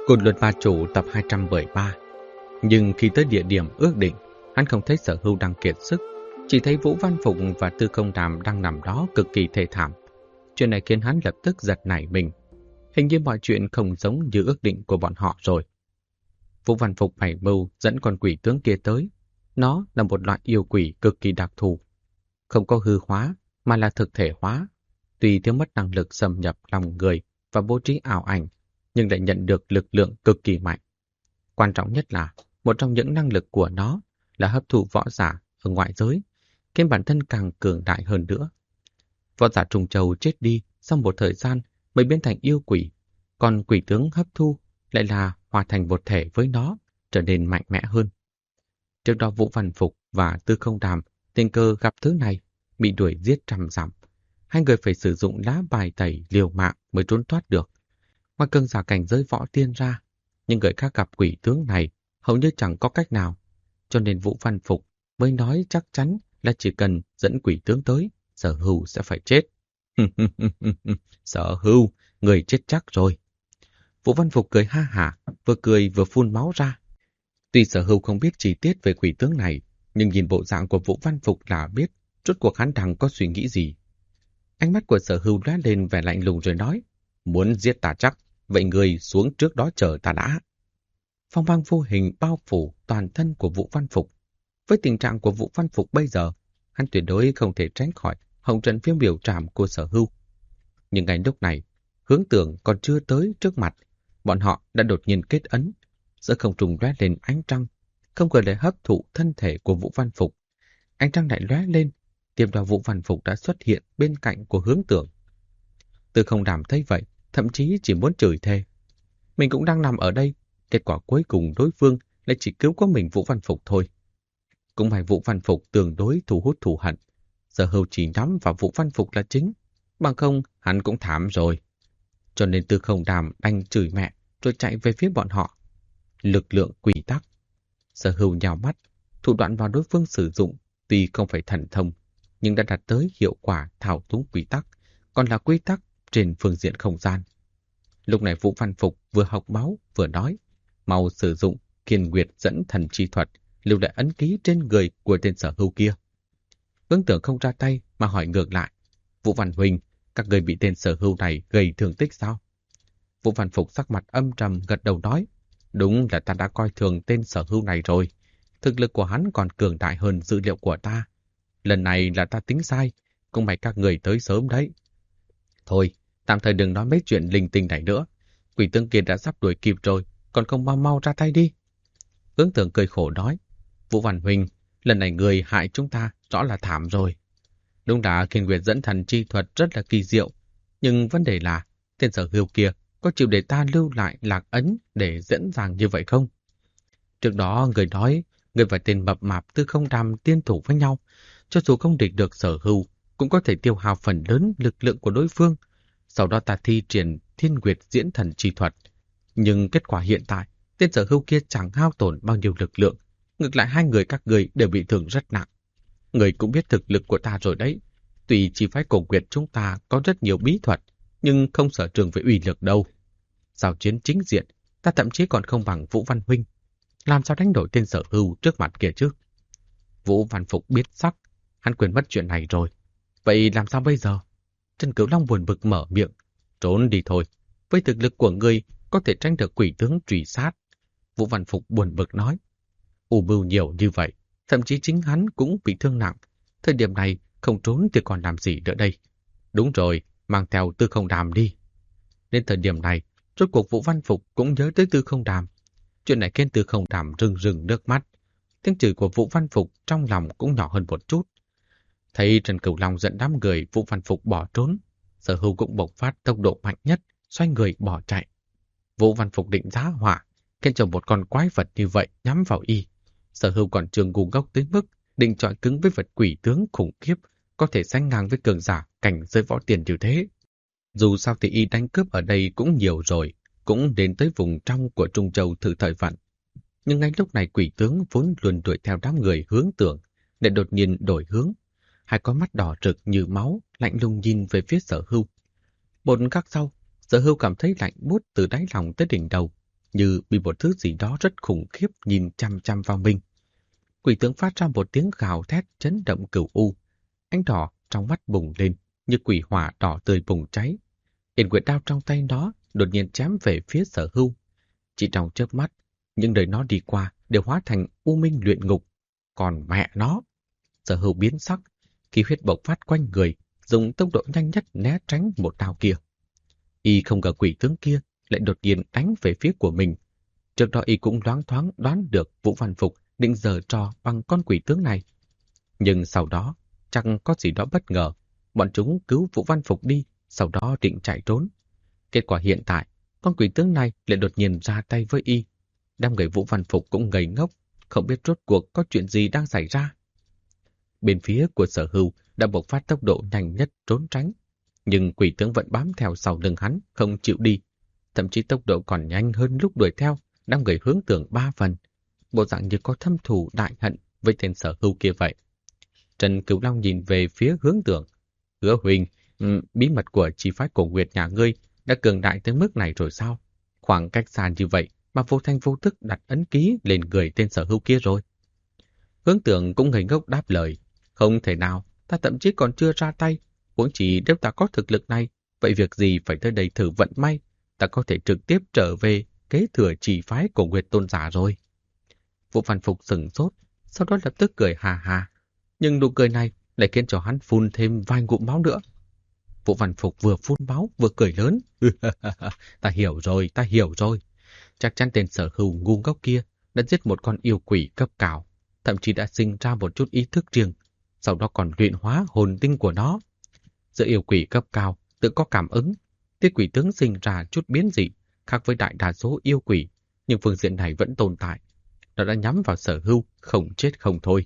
Cột luật bà chủ tập 213. Nhưng khi tới địa điểm ước định, hắn không thấy Sở Hưu đang kiệt sức, chỉ thấy Vũ Văn Phục và Tư Không Đàm đang nằm đó cực kỳ thê thảm. Chuyện này khiến hắn lập tức giật nảy mình. Hình như mọi chuyện không giống như ước định của bọn họ rồi. Vũ Văn Phục bày mưu dẫn con quỷ tướng kia tới. Nó là một loại yêu quỷ cực kỳ đặc thù. Không có hư hóa, mà là thực thể hóa. Tuy thiếu mất năng lực xâm nhập lòng người và bố trí ảo ảnh, nhưng lại nhận được lực lượng cực kỳ mạnh. Quan trọng nhất là, một trong những năng lực của nó là hấp thụ võ giả ở ngoại giới, khiến bản thân càng cường đại hơn nữa. Võ giả Trùng Châu chết đi sau một thời gian mới biến thành yêu quỷ, còn quỷ tướng hấp thu lại là hòa thành một thể với nó, trở nên mạnh mẽ hơn. Trước đó Vũ Văn Phục và Tư Không Đàm tình cờ gặp thứ này, bị đuổi giết trăm dặm. Hai người phải sử dụng lá bài tẩy liều mạng mới trốn thoát được. Ngoài cường giả cảnh giới võ tiên ra, nhưng người khác gặp quỷ tướng này hầu như chẳng có cách nào, cho nên Vũ Văn Phục mới nói chắc chắn là chỉ cần dẫn quỷ tướng tới, Sở Hưu sẽ phải chết. Sở Hưu, người chết chắc rồi. Vũ Văn Phục cười ha hả, vừa cười vừa phun máu ra. Tuy Sở Hưu không biết chi tiết về quỷ tướng này, nhưng nhìn bộ dạng của Vũ Văn Phục là biết rốt cuộc hắn đang có suy nghĩ gì. Ánh mắt của Sở Hưu lóe lên vẻ lạnh lùng rồi nói, muốn giết ta chắc, vậy người xuống trước đó chờ ta đã. Phong băng vô hình bao phủ toàn thân của Vũ Văn Phục. Với tình trạng của Vũ Văn Phục bây giờ, hắn tuyệt đối không thể tránh khỏi hồng trần phiêu biểu trảm của Sở Hưu. Nhưng ngay lúc này, Hướng Tưởng còn chưa tới trước mặt, bọn họ đã đột nhiên kết ấn, giữa không trung lóe lên ánh trăng, không ngờ lại hấp thụ thân thể của Vũ Văn Phục. Ánh trăng lại lóe lên, tiếp đó Vũ Văn Phục đã xuất hiện bên cạnh của Hướng Tưởng. Tư Không Đàm thấy vậy, thậm chí chỉ muốn chửi thề. Mình cũng đang nằm ở đây, kết quả cuối cùng đối phương lại chỉ cứu có mình Vũ Văn Phục thôi. Cũng may Vũ Văn Phục tương đối thu hút thù hận. Sở Hưu chỉ nhắm vào Vũ Văn Phục là chính, bằng không hắn cũng thảm rồi. Cho nên Tư Không Đàm đành chửi mẹ rồi chạy về phía bọn họ. Lực lượng quy tắc. Sở Hưu nhào mắt, thủ đoạn vào đối phương sử dụng tuy không phải thần thông, nhưng đã đạt tới hiệu quả thao túng quy tắc, còn là quy tắc trên phương diện không gian. Lúc này Vũ Văn Phục vừa học máu vừa nói, mau sử dụng Kiên Nguyệt dẫn thần chi thuật, lưu lại ấn ký trên người của tên Sở Hưu kia. Hướng Tưởng không ra tay mà hỏi ngược lại, Vũ Văn Huynh, các người bị tên Sở Hưu này gây thương tích sao? Vũ Văn Phục sắc mặt âm trầm gật đầu nói, đúng là ta đã coi thường tên Sở Hưu này rồi. Thực lực của hắn còn cường đại hơn dữ liệu của ta. Lần này là ta tính sai, cũng may các người tới sớm đấy. Thôi, tạm thời đừng nói mấy chuyện linh tinh này nữa. Quỷ tướng kia đã sắp đuổi kịp rồi, còn không mau mau ra tay đi. Hướng Tưởng cười khổ nói, Vũ Văn Huynh, lần này người hại chúng ta rõ là thảm rồi. Đúng là Kiên Nguyệt dẫn thần chi thuật rất là kỳ diệu, nhưng vấn đề là tên Sở Hưu kia có chịu để ta lưu lại lạc ấn để dẫn dàng như vậy không? Trước đó người nói, người và tên mập mạp Tư Không Đàm liên thủ với nhau, cho dù không địch được Sở Hưu, cũng có thể tiêu hao phần lớn lực lượng của đối phương. Sau đó ta thi triển Thiên Nguyệt diễn thần chi thuật. Nhưng kết quả hiện tại, tên Sở Hưu kia chẳng hao tổn bao nhiêu lực lượng. Ngược lại hai người các người đều bị thương rất nặng. Người cũng biết thực lực của ta rồi đấy. Tuy chỉ phái Cổ Nguyệt chúng ta có rất nhiều bí thuật, nhưng không sở trường về uy lực đâu. Giao chiến chính diện, ta thậm chí còn không bằng Vũ Văn Huynh. Làm sao đánh đổi tên Sở Hưu trước mặt kia chứ? Vũ Văn Phục biết sắc, hắn quên mất chuyện này rồi. Vậy làm sao bây giờ? Trần Cửu Long buồn bực mở miệng. Trốn đi thôi, với thực lực của ngươi có thể tranh được quỷ tướng truy sát. Vũ Văn Phục buồn bực nói. U mưu nhiều như vậy, thậm chí chính hắn cũng bị thương nặng. Thời điểm này không trốn thì còn làm gì nữa đây? Đúng rồi, mang theo Tư Không Đàm đi. Đến thời điểm này, rốt cuộc Vũ Văn Phục cũng nhớ tới Tư Không Đàm. Chuyện này khiến Tư Không Đàm rưng rưng nước mắt. Tiếng chửi của Vũ Văn Phục trong lòng cũng nhỏ hơn một chút. Thấy Trần Cửu Long dẫn đám người Vũ Văn Phục bỏ trốn, Sở Hưu cũng bộc phát tốc độ mạnh nhất, xoay người bỏ chạy. Vũ Văn Phục định giá họa, khiến cho một con quái vật như vậy nhắm vào y. Sở Hưu còn trường ngu ngốc tới mức định chọi cứng với vật quỷ tướng khủng khiếp, có thể sánh ngang với cường giả cảnh giới võ tiền như thế. Dù sao thì y đánh cướp ở đây cũng nhiều rồi, cũng đến tới vùng trong của Trung Châu thử thời vận. Nhưng ngay lúc này quỷ tướng vốn luôn đuổi theo đám người Hướng Tưởng, để đột nhiên đổi hướng. Hai con mắt đỏ rực như máu, lạnh lùng nhìn về phía Sở Hưu. Một khắc sau, Sở Hưu cảm thấy lạnh buốt từ đáy lòng tới đỉnh đầu. như bị một thứ gì đó rất khủng khiếp nhìn chăm chăm vào mình. Quỷ tướng phát ra một tiếng gào thét chấn động cửu u. Ánh đỏ trong mắt bùng lên như quỷ hỏa đỏ tươi bùng cháy. Yên Nguyệt đao trong tay nó đột nhiên chém về phía Sở Hưu. Chỉ trong chớp mắt, những đời nó đi qua đều hóa thành u minh luyện ngục. Còn mẹ nó! Sở Hưu biến sắc, khí huyết bộc phát quanh người, dùng tốc độ nhanh nhất né tránh một đao kia. Y không ngờ quỷ tướng kia lại đột nhiên đánh về phía của mình. Trước đó Y cũng loáng thoáng đoán được Vũ Văn Phục định giở trò bằng con quỷ tướng này. Nhưng sau đó, chẳng có gì đó bất ngờ. Bọn chúng cứu Vũ Văn Phục đi, sau đó định chạy trốn. Kết quả hiện tại, con quỷ tướng này lại đột nhiên ra tay với Y. Đám người Vũ Văn Phục cũng ngây ngốc, không biết rốt cuộc có chuyện gì đang xảy ra. Bên phía của Sở Hưu đã bộc phát tốc độ nhanh nhất trốn tránh. Nhưng quỷ tướng vẫn bám theo sau lưng hắn, không chịu đi. Thậm chí tốc độ còn nhanh hơn lúc đuổi theo, đám người Hướng Tưởng 3 phần. Bộ dạng như có thâm thù đại hận với tên Sở Hưu kia vậy. Trần Cửu Long nhìn về phía Hướng Tưởng. Hứa huynh, bí mật của chi phái Cổ Nguyệt nhà ngươi đã cường đại tới mức này rồi sao? Khoảng cách xa như vậy mà vô thanh vô tức đặt ấn ký lên người tên Sở Hưu kia rồi. Hướng Tưởng cũng ngây ngốc đáp lời. Không thể nào, ta thậm chí còn chưa ra tay. Huống chỉ nếu ta có thực lực này, vậy việc gì phải tới đây thử vận may, ta có thể trực tiếp trở về kế thừa chỉ phái Cổ Nguyệt tôn giả rồi. Vũ Văn Phục sửng sốt, sau đó lập tức cười hà hà. Nhưng nụ cười này lại khiến cho hắn phun thêm vài ngụm máu nữa. Vũ Văn Phục vừa phun máu vừa cười lớn. Ta hiểu rồi, ta hiểu rồi. Chắc chắn tên Sở Hưu ngu ngốc kia đã giết một con yêu quỷ cấp cao, thậm chí đã sinh ra một chút ý thức riêng, sau đó còn luyện hóa hồn tinh của nó. Giữa yêu quỷ cấp cao tự có cảm ứng, tên quỷ tướng sinh ra chút biến dị, khác với đại đa số yêu quỷ, nhưng phương diện này vẫn tồn tại. Nó đã nhắm vào Sở Hưu, không chết không thôi.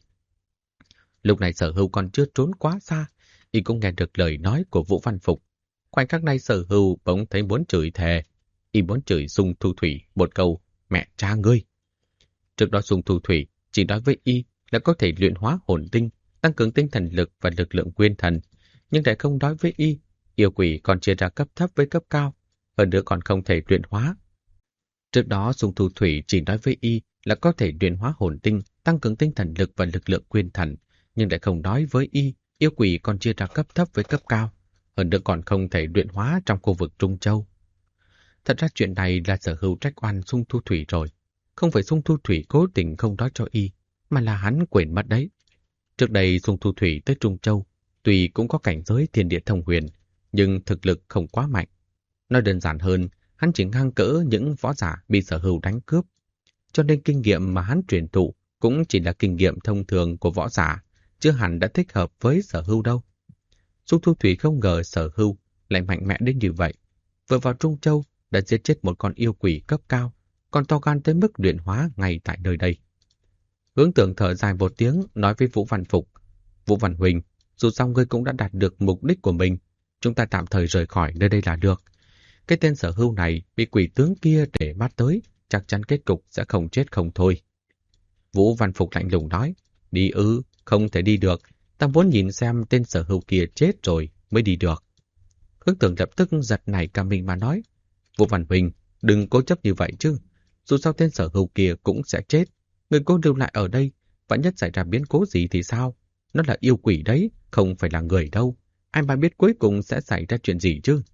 Lúc này Sở Hưu còn chưa trốn quá xa, y cũng nghe được lời nói của Vũ Văn Phục. Khoảnh khắc này Sở Hưu bỗng thấy muốn chửi thề, y muốn chửi Sung Thu Thủy một câu mẹ cha ngươi. Trước đó Sung Thu Thủy chỉ nói với y là có thể luyện hóa hồn tinh, tăng cường tinh thần lực và lực lượng nguyên thần, nhưng lại không nói với y yêu quỷ còn chia ra cấp thấp với cấp cao, hơn nữa còn không thể luyện hóa. Trước đó Sung Thu Thủy chỉ nói với y là có thể luyện hóa hồn tinh, tăng cường tinh thần lực và lực lượng nguyên thần, nhưng lại không nói với y yêu quỷ còn chia ra cấp thấp với cấp cao, hơn nữa còn không thể luyện hóa trong khu vực Trung Châu. Thật ra chuyện này là Sở Hưu trách oan Sung Thu Thủy rồi. Không phải Sung Thu Thủy cố tình không nói cho y, mà là hắn quên mất đấy. Trước đây Sung Thu Thủy tới Trung Châu, tuy cũng có cảnh giới thiên địa thông huyền, nhưng thực lực không quá mạnh. Nói đơn giản hơn, hắn chỉ ngang cỡ những võ giả bị Sở Hưu đánh cướp. Cho nên kinh nghiệm mà hắn truyền thụ cũng chỉ là kinh nghiệm thông thường của võ giả, chưa hẳn đã thích hợp với Sở Hưu đâu. Sung Thu Thủy không ngờ Sở Hưu lại mạnh mẽ đến như vậy. Vừa vào Trung Châu đã giết chết một con yêu quỷ cấp cao, còn to gan tới mức luyện hóa ngay tại nơi đây. Hướng Tưởng thở dài một tiếng nói với Vũ Văn Phục. Vũ Văn Huỳnh, dù sao ngươi cũng đã đạt được mục đích của mình, chúng ta tạm thời rời khỏi nơi đây là được. Cái tên Sở Hưu này bị quỷ tướng kia để mắt tới, chắc chắn kết cục sẽ không chết không thôi. Vũ Văn Phục lạnh lùng nói, đi ư, không thể đi được, ta muốn nhìn xem tên Sở Hưu kia chết rồi mới đi được. Hướng Tưởng lập tức giật nảy cả mình mà nói, Vũ Văn Huỳnh, đừng cố chấp như vậy chứ, dù sao tên Sở Hưu kia cũng sẽ chết, người cô lưu lại ở đây, vạn nhất xảy ra biến cố gì thì sao? Nó là yêu quỷ đấy, không phải là người đâu, ai mà biết cuối cùng sẽ xảy ra chuyện gì chứ?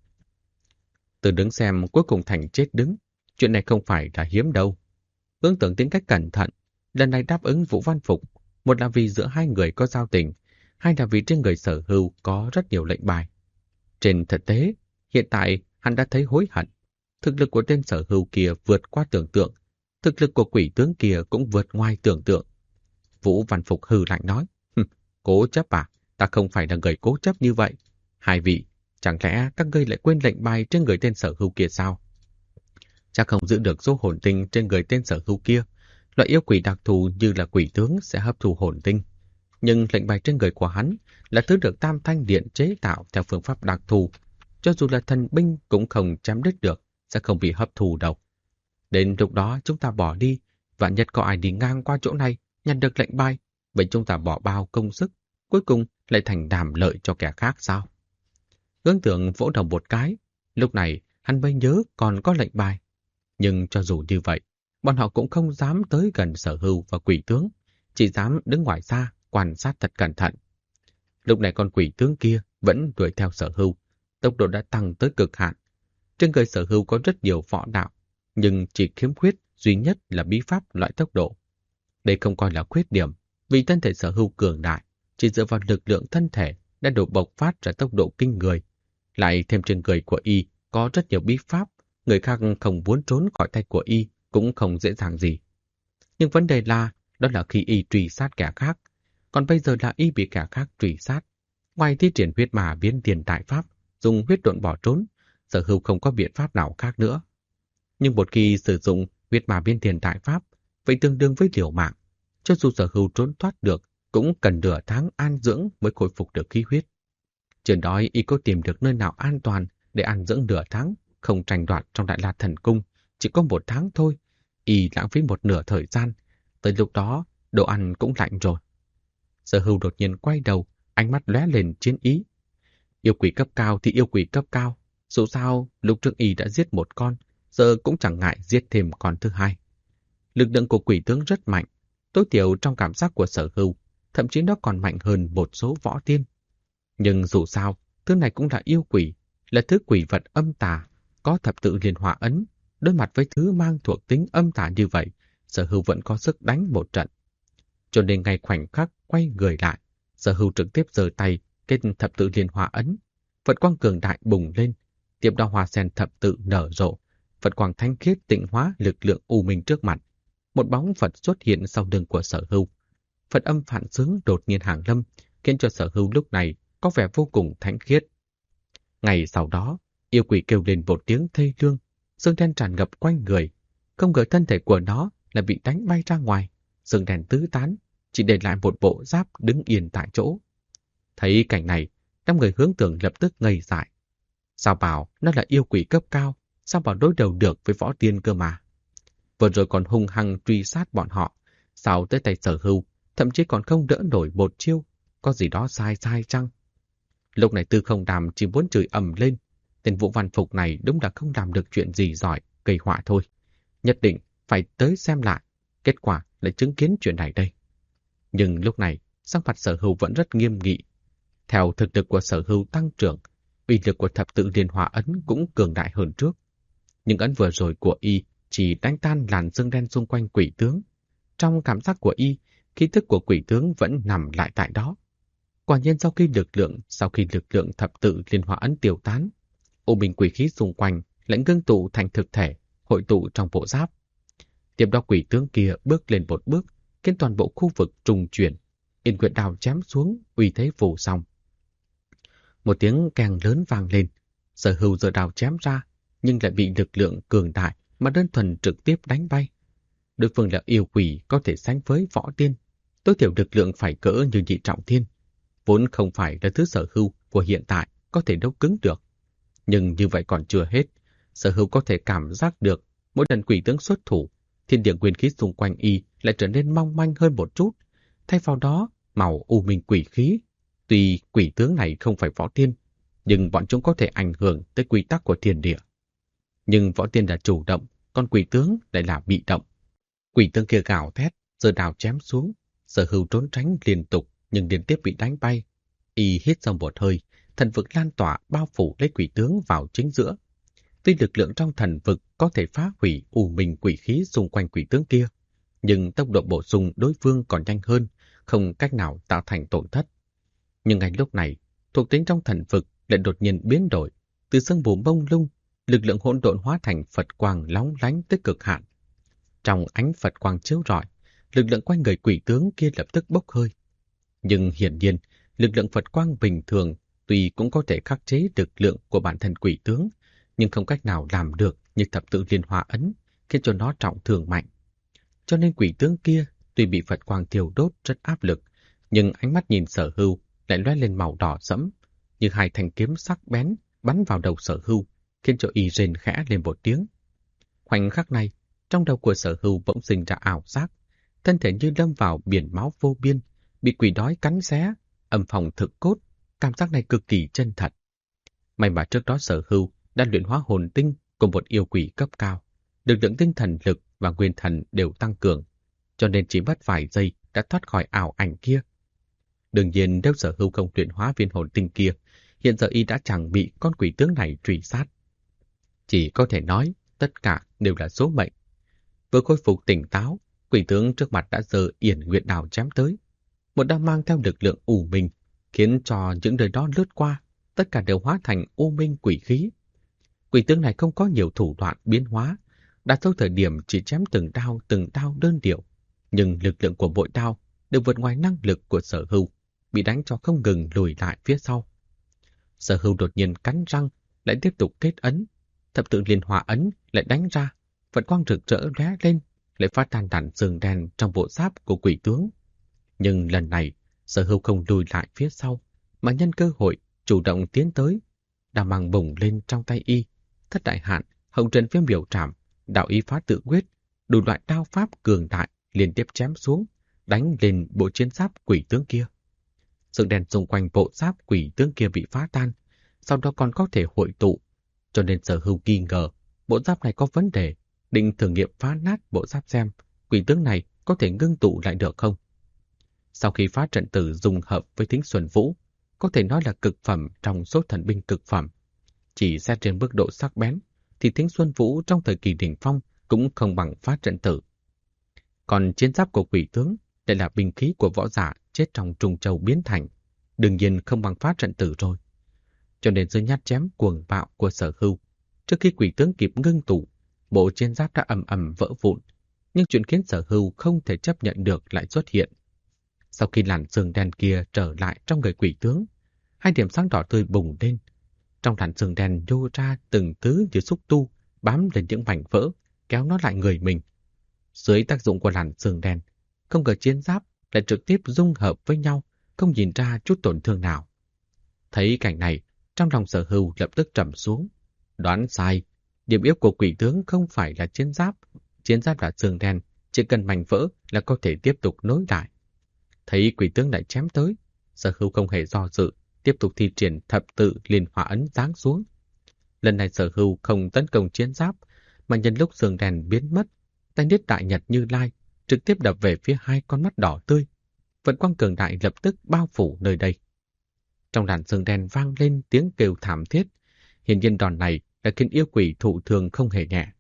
Từ đứng xem cuối cùng thành chết đứng, chuyện này không phải là hiếm đâu. Hướng Tưởng tính cách cẩn thận, lần này đáp ứng Vũ Văn Phục, một là vì giữa hai người có giao tình, hai là vì trên người Sở Hưu có rất nhiều lệnh bài. Trên thực tế, hiện tại hắn đã thấy hối hận. Thực lực của tên Sở Hưu kia vượt qua tưởng tượng, thực lực của quỷ tướng kia cũng vượt ngoài tưởng tượng. Vũ Văn Phục hừ lạnh nói, cố chấp à, ta không phải là người cố chấp như vậy. Hai vị, chẳng lẽ các ngươi lại quên lệnh bài trên người tên Sở Hưu kia sao? Chắc không giữ được số hồn tinh trên người tên Sở Hưu kia. Loại yêu quỷ đặc thù như là quỷ tướng sẽ hấp thụ hồn tinh. Nhưng lệnh bài trên người của hắn là thứ được Tam Thanh Điện chế tạo theo phương pháp đặc thù. Cho dù là thần binh cũng không chém đứt được, sẽ không bị hấp thụ đâu. Đến lúc đó chúng ta bỏ đi, vạn nhất có ai đi ngang qua chỗ này, nhận được lệnh bài, vậy chúng ta bỏ bao công sức, cuối cùng lại thành đàm lợi cho kẻ khác sao? Hướng Tưởng vỗ đầu một cái, lúc này hắn mới nhớ còn có lệnh bài. Nhưng cho dù như vậy, bọn họ cũng không dám tới gần Sở Hưu và quỷ tướng, chỉ dám đứng ngoài xa quan sát thật cẩn thận. Lúc này con quỷ tướng kia vẫn đuổi theo Sở Hưu, tốc độ đã tăng tới cực hạn. Trên người Sở Hưu có rất nhiều võ đạo, nhưng chỉ khiếm khuyết duy nhất là bí pháp loại tốc độ. Đây không coi là khuyết điểm, vì thân thể Sở Hưu cường đại, chỉ dựa vào lực lượng thân thể đã đủ bộc phát ra tốc độ kinh người. Lại thêm trên người của y có rất nhiều bí pháp, người khác không muốn trốn khỏi tay của y cũng không dễ dàng gì. Nhưng vấn đề là, đó là khi y truy sát kẻ khác, còn bây giờ là y bị kẻ khác truy sát. Ngoài thi triển huyết mà biến tiền đại pháp, dùng huyết độn bỏ trốn, Sở Hưu không có biện pháp nào khác nữa. Nhưng một khi sử dụng huyết mà biến tiền đại pháp, vậy tương đương với liều mạng. Cho dù Sở Hưu trốn thoát được, cũng cần nửa tháng an dưỡng mới khôi phục được khí huyết. Chưa nói y có tìm được nơi nào an toàn để an dưỡng nửa tháng, không tranh đoạt trong Đại La Thần Cung, chỉ có 1 tháng thôi. Y lãng phí 1/2 thời gian, tới lúc đó đồ ăn cũng lạnh rồi. Sở Hưu đột nhiên quay đầu, ánh mắt lóe lên chiến ý. Yêu quỷ cấp cao thì yêu quỷ cấp cao, dù sao lúc trước y đã giết 1 con, giờ cũng chẳng ngại giết thêm con thứ hai. Lực lượng của quỷ tướng rất mạnh, tối thiểu trong cảm giác của Sở Hưu, thậm chí nó còn mạnh hơn một số võ tiên. Nhưng dù sao, thứ này cũng là yêu quỷ, là thứ quỷ vật âm tà, có thập tự liên hỏa ấn. Đối mặt với thứ mang thuộc tính âm tà như vậy, Sở Hưu vẫn có sức đánh một trận. Cho nên ngay khoảnh khắc quay người lại, Sở Hưu trực tiếp giơ tay kết thập tự liên hỏa ấn. Phật quang cường đại bùng lên, tiếp đó hoa sen thập tự nở rộ, Phật quang thanh khiết tịnh hóa lực lượng u minh trước mặt. Một bóng Phật xuất hiện sau lưng của Sở Hưu. Phật âm phản xướng đột nhiên hàng lâm, khiến cho Sở Hưu lúc này có vẻ vô cùng thánh khiết. Ngày sau đó, yêu quỷ kêu lên một tiếng thê lương, sương đen tràn ngập quanh người. Không ngờ thân thể của nó là bị đánh bay ra ngoài, sương đen tứ tán, chỉ để lại một bộ giáp đứng yên tại chỗ. Thấy cảnh này, đám người hướng tưởng lập tức ngây dại. Sao bảo nó là yêu quỷ cấp cao, sao bảo đối đầu được với võ tiên cơ mà. Vừa rồi còn hung hăng truy sát bọn họ, sao tới tay Sở Hưu, thậm chí còn không đỡ nổi một chiêu, có gì đó sai chăng? Lúc này Tư Không Đàm chỉ muốn chửi ầm lên, tên Vũ Văn Phục này đúng là không làm được chuyện gì giỏi, gây họa thôi. Nhất định phải tới xem lại, kết quả là chứng kiến chuyện này đây. Nhưng lúc này, sắc mặt Sở Hưu vẫn rất nghiêm nghị. Theo thực lực của Sở Hưu tăng trưởng, uy lực của thập tự liên hỏa ấn cũng cường đại hơn trước. Nhưng ấn vừa rồi của y chỉ đánh tan làn sương đen xung quanh quỷ tướng. Trong cảm giác của y, khí tức của quỷ tướng vẫn nằm lại tại đó. Quả nhiên sau khi lực lượng thập tự liên hỏa ấn tiêu tán, u minh quỷ khí xung quanh lại ngưng tụ thành thực thể, hội tụ trong bộ giáp. Tiếp đó quỷ tướng kia bước lên một bước, khiến toàn bộ khu vực trùng chuyển, Yên Nguyệt đao chém xuống, uy thế vô song. Một tiếng keng lớn vang lên, Sở Hưu giơ đao chém ra, nhưng lại bị lực lượng cường đại mà đơn thuần trực tiếp đánh bay. Đối phương là yêu quỷ có thể sánh với võ tiên, tối thiểu lực lượng phải cỡ như Nhị Trọng Thiên, vốn không phải là thứ Sở Hưu của hiện tại có thể đấu cứng được. Nhưng như vậy còn chưa hết, Sở Hưu có thể cảm giác được mỗi lần quỷ tướng xuất thủ, thiên địa nguyên khí xung quanh y lại trở nên mong manh hơn một chút, thay vào đó màu u minh quỷ khí. Tuy quỷ tướng này không phải võ tiên, nhưng bọn chúng có thể ảnh hưởng tới quy tắc của thiên địa. Nhưng võ tiên là chủ động, còn quỷ tướng lại là bị động. Quỷ tướng kia gào thét, giơ đao chém xuống, Sở Hưu trốn tránh liên tục nhưng liên tiếp bị đánh bay. Y hít sâu một hơi, thần vực lan tỏa bao phủ lấy quỷ tướng vào chính giữa. Tuy lực lượng trong thần vực có thể phá hủy u minh quỷ khí xung quanh quỷ tướng kia, nhưng tốc độ bổ sung đối phương còn nhanh hơn, không cách nào tạo thành tổn thất. Nhưng ngay lúc này, thuộc tính trong thần vực lại đột nhiên biến đổi, từ sương mù mông lung, lực lượng hỗn độn hóa thành Phật quang lóng lánh tới cực hạn. Trong ánh Phật quang chiếu rọi, lực lượng quanh người quỷ tướng kia lập tức bốc hơi. Nhưng hiển nhiên, lực lượng Phật quang bình thường tuy cũng có thể khắc chế lực lượng của bản thân quỷ tướng, nhưng không cách nào làm được như thập tự liên hỏa ấn, khiến cho nó trọng thương mạnh. Cho nên quỷ tướng kia tuy bị Phật quang thiêu đốt rất áp lực, nhưng ánh mắt nhìn Sở Hưu lại lóe lên màu đỏ sẫm, như hai thanh kiếm sắc bén bắn vào đầu Sở Hưu, khiến cho y rên khẽ lên một tiếng. Khoảnh khắc này, trong đầu của Sở Hưu bỗng sinh ra ảo giác, thân thể như lâm vào biển máu vô biên, bị quỷ đói cắn xé, âm phòng thực cốt, cảm giác này cực kỳ chân thật. May mà trước đó Sở Hưu đã luyện hóa hồn tinh của một yêu quỷ cấp cao, lực lượng tinh thần lực và nguyên thần đều tăng cường, cho nên chỉ mất vài giây đã thoát khỏi ảo ảnh kia. Đương nhiên nếu Sở Hưu không luyện hóa viên hồn tinh kia, hiện giờ y đã chẳng bị con quỷ tướng này truy sát. Chỉ có thể nói, tất cả đều là số mệnh. Vừa khôi phục tỉnh táo, quỷ tướng trước mặt đã giơ yển nguyệt đào chém tới. Một đao mang theo lực lượng u minh, khiến cho những nơi đó lướt qua, tất cả đều hóa thành u minh quỷ khí. Quỷ tướng này không có nhiều thủ đoạn biến hóa, đa số thời điểm chỉ chém từng đao đơn điệu, nhưng lực lượng của mỗi đao đều vượt ngoài năng lực của Sở Hưu, bị đánh cho không ngừng lùi lại phía sau. Sở Hưu đột nhiên cắn răng, lại tiếp tục kết ấn, thập tự liên hòa ấn lại đánh ra, Phật quang rực rỡ lóe lên, lại phát tan đàn sừng đen trong bộ giáp của quỷ tướng. Nhưng lần này, Sở Hưu không lùi lại phía sau, mà nhân cơ hội chủ động tiến tới. Đao mang bùng lên trong tay y, thất đại hạn, hồng trần phiên biểu trảm, đạo ý phá tự quyết, đủ loại đao pháp cường đại liên tiếp chém xuống, đánh lên bộ chiến giáp quỷ tướng kia. Sừng đen xung quanh bộ giáp quỷ tướng kia bị phá tan, sau đó còn có thể hội tụ, cho nên Sở Hưu nghi ngờ bộ giáp này có vấn đề, định thử nghiệm phá nát bộ giáp xem quỷ tướng này có thể ngưng tụ lại được không. Sau khi phá trận tử dùng hợp với Thính Xuân Vũ, có thể nói là cực phẩm trong số thần binh cực phẩm. Chỉ xét trên mức độ sắc bén, thì Thính Xuân Vũ trong thời kỳ đỉnh phong cũng không bằng phá trận tử. Còn chiến giáp của quỷ tướng, đây là binh khí của võ giả chết trong trùng châu biến thành, đương nhiên không bằng phá trận tử rồi. Cho nên dưới nhát chém cuồng bạo của Sở Hưu, trước khi quỷ tướng kịp ngưng tụ, bộ chiến giáp đã ầm ầm vỡ vụn. Nhưng chuyện khiến Sở Hưu không thể chấp nhận được lại xuất hiện. Sau khi làn sừng đen kia trở lại trong người quỷ tướng, hai điểm sáng đỏ tươi bùng lên. Trong làn sừng đen nhô ra từng thứ như xúc tu, bám lên những mảnh vỡ, kéo nó lại người mình. Dưới tác dụng của làn sừng đen, không ngờ chiến giáp lại trực tiếp dung hợp với nhau, không nhìn ra chút tổn thương nào. Thấy cảnh này, trong lòng Sở Hưu lập tức trầm xuống. Đoán sai, điểm yếu của quỷ tướng không phải là chiến giáp là sừng đen, chỉ cần mảnh vỡ là có thể tiếp tục nối lại. Thấy quỷ tướng lại chém tới, Sở Hưu không hề do dự, tiếp tục thi triển thập tự liên hỏa ấn giáng xuống. Lần này Sở Hưu không tấn công chiến giáp, mà nhân lúc sừng đen biến mất, tay niết đại nhật Như Lai trực tiếp đập về phía hai con mắt đỏ tươi. Vận quang cường đại lập tức bao phủ nơi đây. Trong đàn sừng đen vang lên tiếng kêu thảm thiết. Hiển nhiên đòn này đã khiến yêu quỷ thụ thương không hề nhẹ.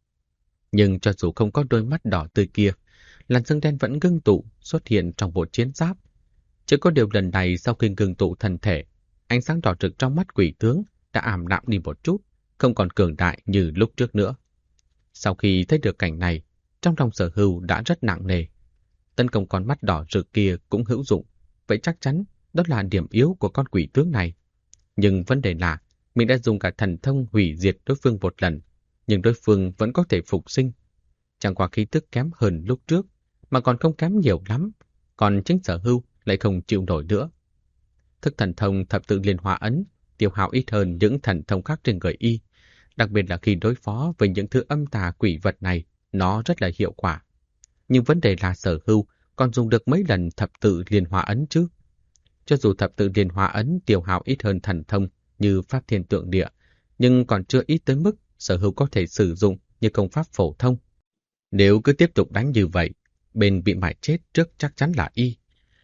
Nhưng cho dù không có đôi mắt đỏ tươi kia, làn sừng đen vẫn ngưng tụ xuất hiện trong bộ chiến giáp. Chỉ có điều lần này sau khi ngưng tụ thân thể, ánh sáng đỏ rực trong mắt quỷ tướng đã ảm đạm đi một chút, không còn cường đại như lúc trước nữa. Sau khi thấy được cảnh này, trong lòng Sở Hưu đã rất nặng nề. Tấn công con mắt đỏ rực kia cũng hữu dụng, vậy chắc chắn đó là điểm yếu của con quỷ tướng này. Nhưng vấn đề là mình đã dùng cả thần thông hủy diệt đối phương một lần, nhưng đối phương vẫn có thể phục sinh. Chẳng qua khí tức kém hơn lúc trước, mà còn không kém nhiều lắm, còn chính Sở Hưu lại không chịu nổi nữa. Thức thần thông thập tự liên hòa ấn tiêu hao ít hơn những thần thông khác trên người y, đặc biệt là khi đối phó với những thứ âm tà quỷ vật này, nó rất là hiệu quả. Nhưng vấn đề là Sở Hưu còn dùng được mấy lần thập tự liên hòa ấn chứ. Cho dù thập tự liên hòa ấn tiêu hao ít hơn thần thông như pháp thiên tượng địa, nhưng còn chưa ít tới mức Sở Hưu có thể sử dụng như công pháp phổ thông. Nếu cứ tiếp tục đánh như vậy, bên bị mải chết trước chắc chắn là y.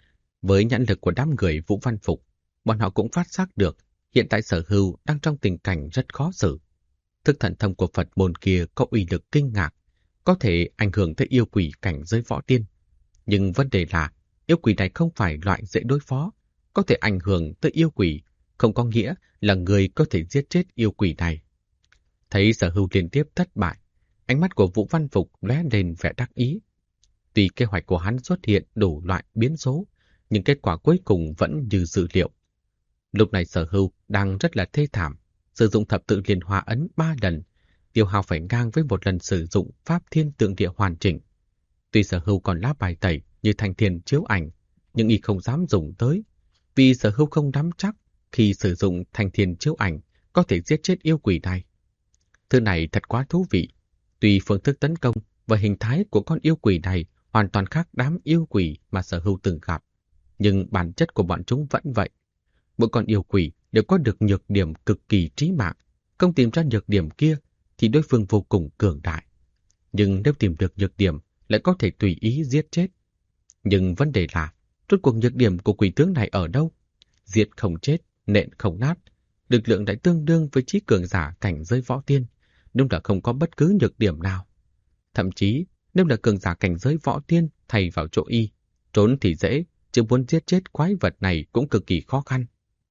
Với nhãn lực của đám người Vũ Văn Phục, bọn họ cũng phát giác được hiện tại Sở Hưu đang trong tình cảnh rất khó xử. Thức thần thông của Phật môn kia có uy lực kinh ngạc, có thể ảnh hưởng tới yêu quỷ cảnh giới võ tiên. Nhưng vấn đề là yêu quỷ này không phải loại dễ đối phó, có thể ảnh hưởng tới yêu quỷ, không có nghĩa là người có thể giết chết yêu quỷ này. Thấy Sở Hưu liên tiếp thất bại, ánh mắt của Vũ Văn Phục lóe lên vẻ đắc ý. Tuy kế hoạch của hắn xuất hiện đủ loại biến số, nhưng kết quả cuối cùng vẫn như dự liệu. Lúc này Sở Hưu đang rất là thê thảm, sử dụng thập tự liên hòa ấn 3 lần, tiêu hao phải ngang với một lần sử dụng pháp thiên tượng địa hoàn chỉnh. Tuy Sở Hưu còn lá bài tẩy như thanh thiên chiếu ảnh, nhưng y không dám dùng tới, vì Sở Hưu không nắm chắc khi sử dụng thanh thiên chiếu ảnh có thể giết chết yêu quỷ này. Thứ này thật quá thú vị. Tuy phương thức tấn công và hình thái của con yêu quỷ này hoàn toàn khác đám yêu quỷ mà Sở Hưu từng gặp, nhưng bản chất của bọn chúng vẫn vậy. Mỗi con yêu quỷ đều có được nhược điểm cực kỳ trí mạng, không tìm ra nhược điểm kia thì đối phương vô cùng cường đại. Nhưng nếu tìm được nhược điểm, lại có thể tùy ý giết chết. Nhưng vấn đề là, rốt cuộc nhược điểm của quỷ tướng này ở đâu? Diệt không chết, nện không nát. Lực lượng lại tương đương với trí cường giả cảnh giới võ tiên, đúng là không có bất cứ nhược điểm nào. Thậm chí, nếu là cường giả cảnh giới võ tiên thay vào chỗ y, trốn thì dễ, chứ muốn giết chết quái vật này cũng cực kỳ khó khăn.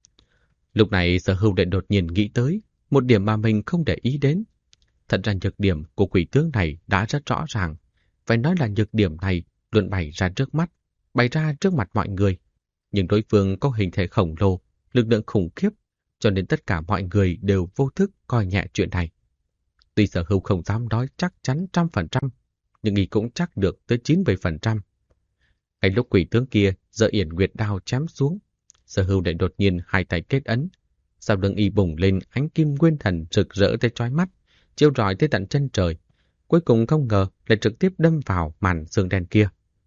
Lúc này Sở Hưu lại đột nhiên nghĩ tới một điểm mà mình không để ý đến. Thật ra nhược điểm của quỷ tướng này đã rất rõ ràng. Phải nói là nhược điểm này luôn bày ra trước mắt, bày ra trước mặt mọi người. Nhưng đối phương có hình thể khổng lồ, lực lượng khủng khiếp, cho nên tất cả mọi người đều vô thức coi nhẹ chuyện này. Tuy Sở Hưu không dám nói chắc chắn 100%, nhưng y cũng chắc được tới 90%. Ngay lúc quỷ tướng kia giơ yển nguyệt đao chém xuống, Sở Hưu lại đột nhiên hai tay kết ấn. Sau lưng y bùng lên ánh kim nguyên thần rực rỡ tới chói mắt, chiếu rọi tới tận chân trời. Cuối cùng không ngờ lại trực tiếp đâm vào màn xương đen kia.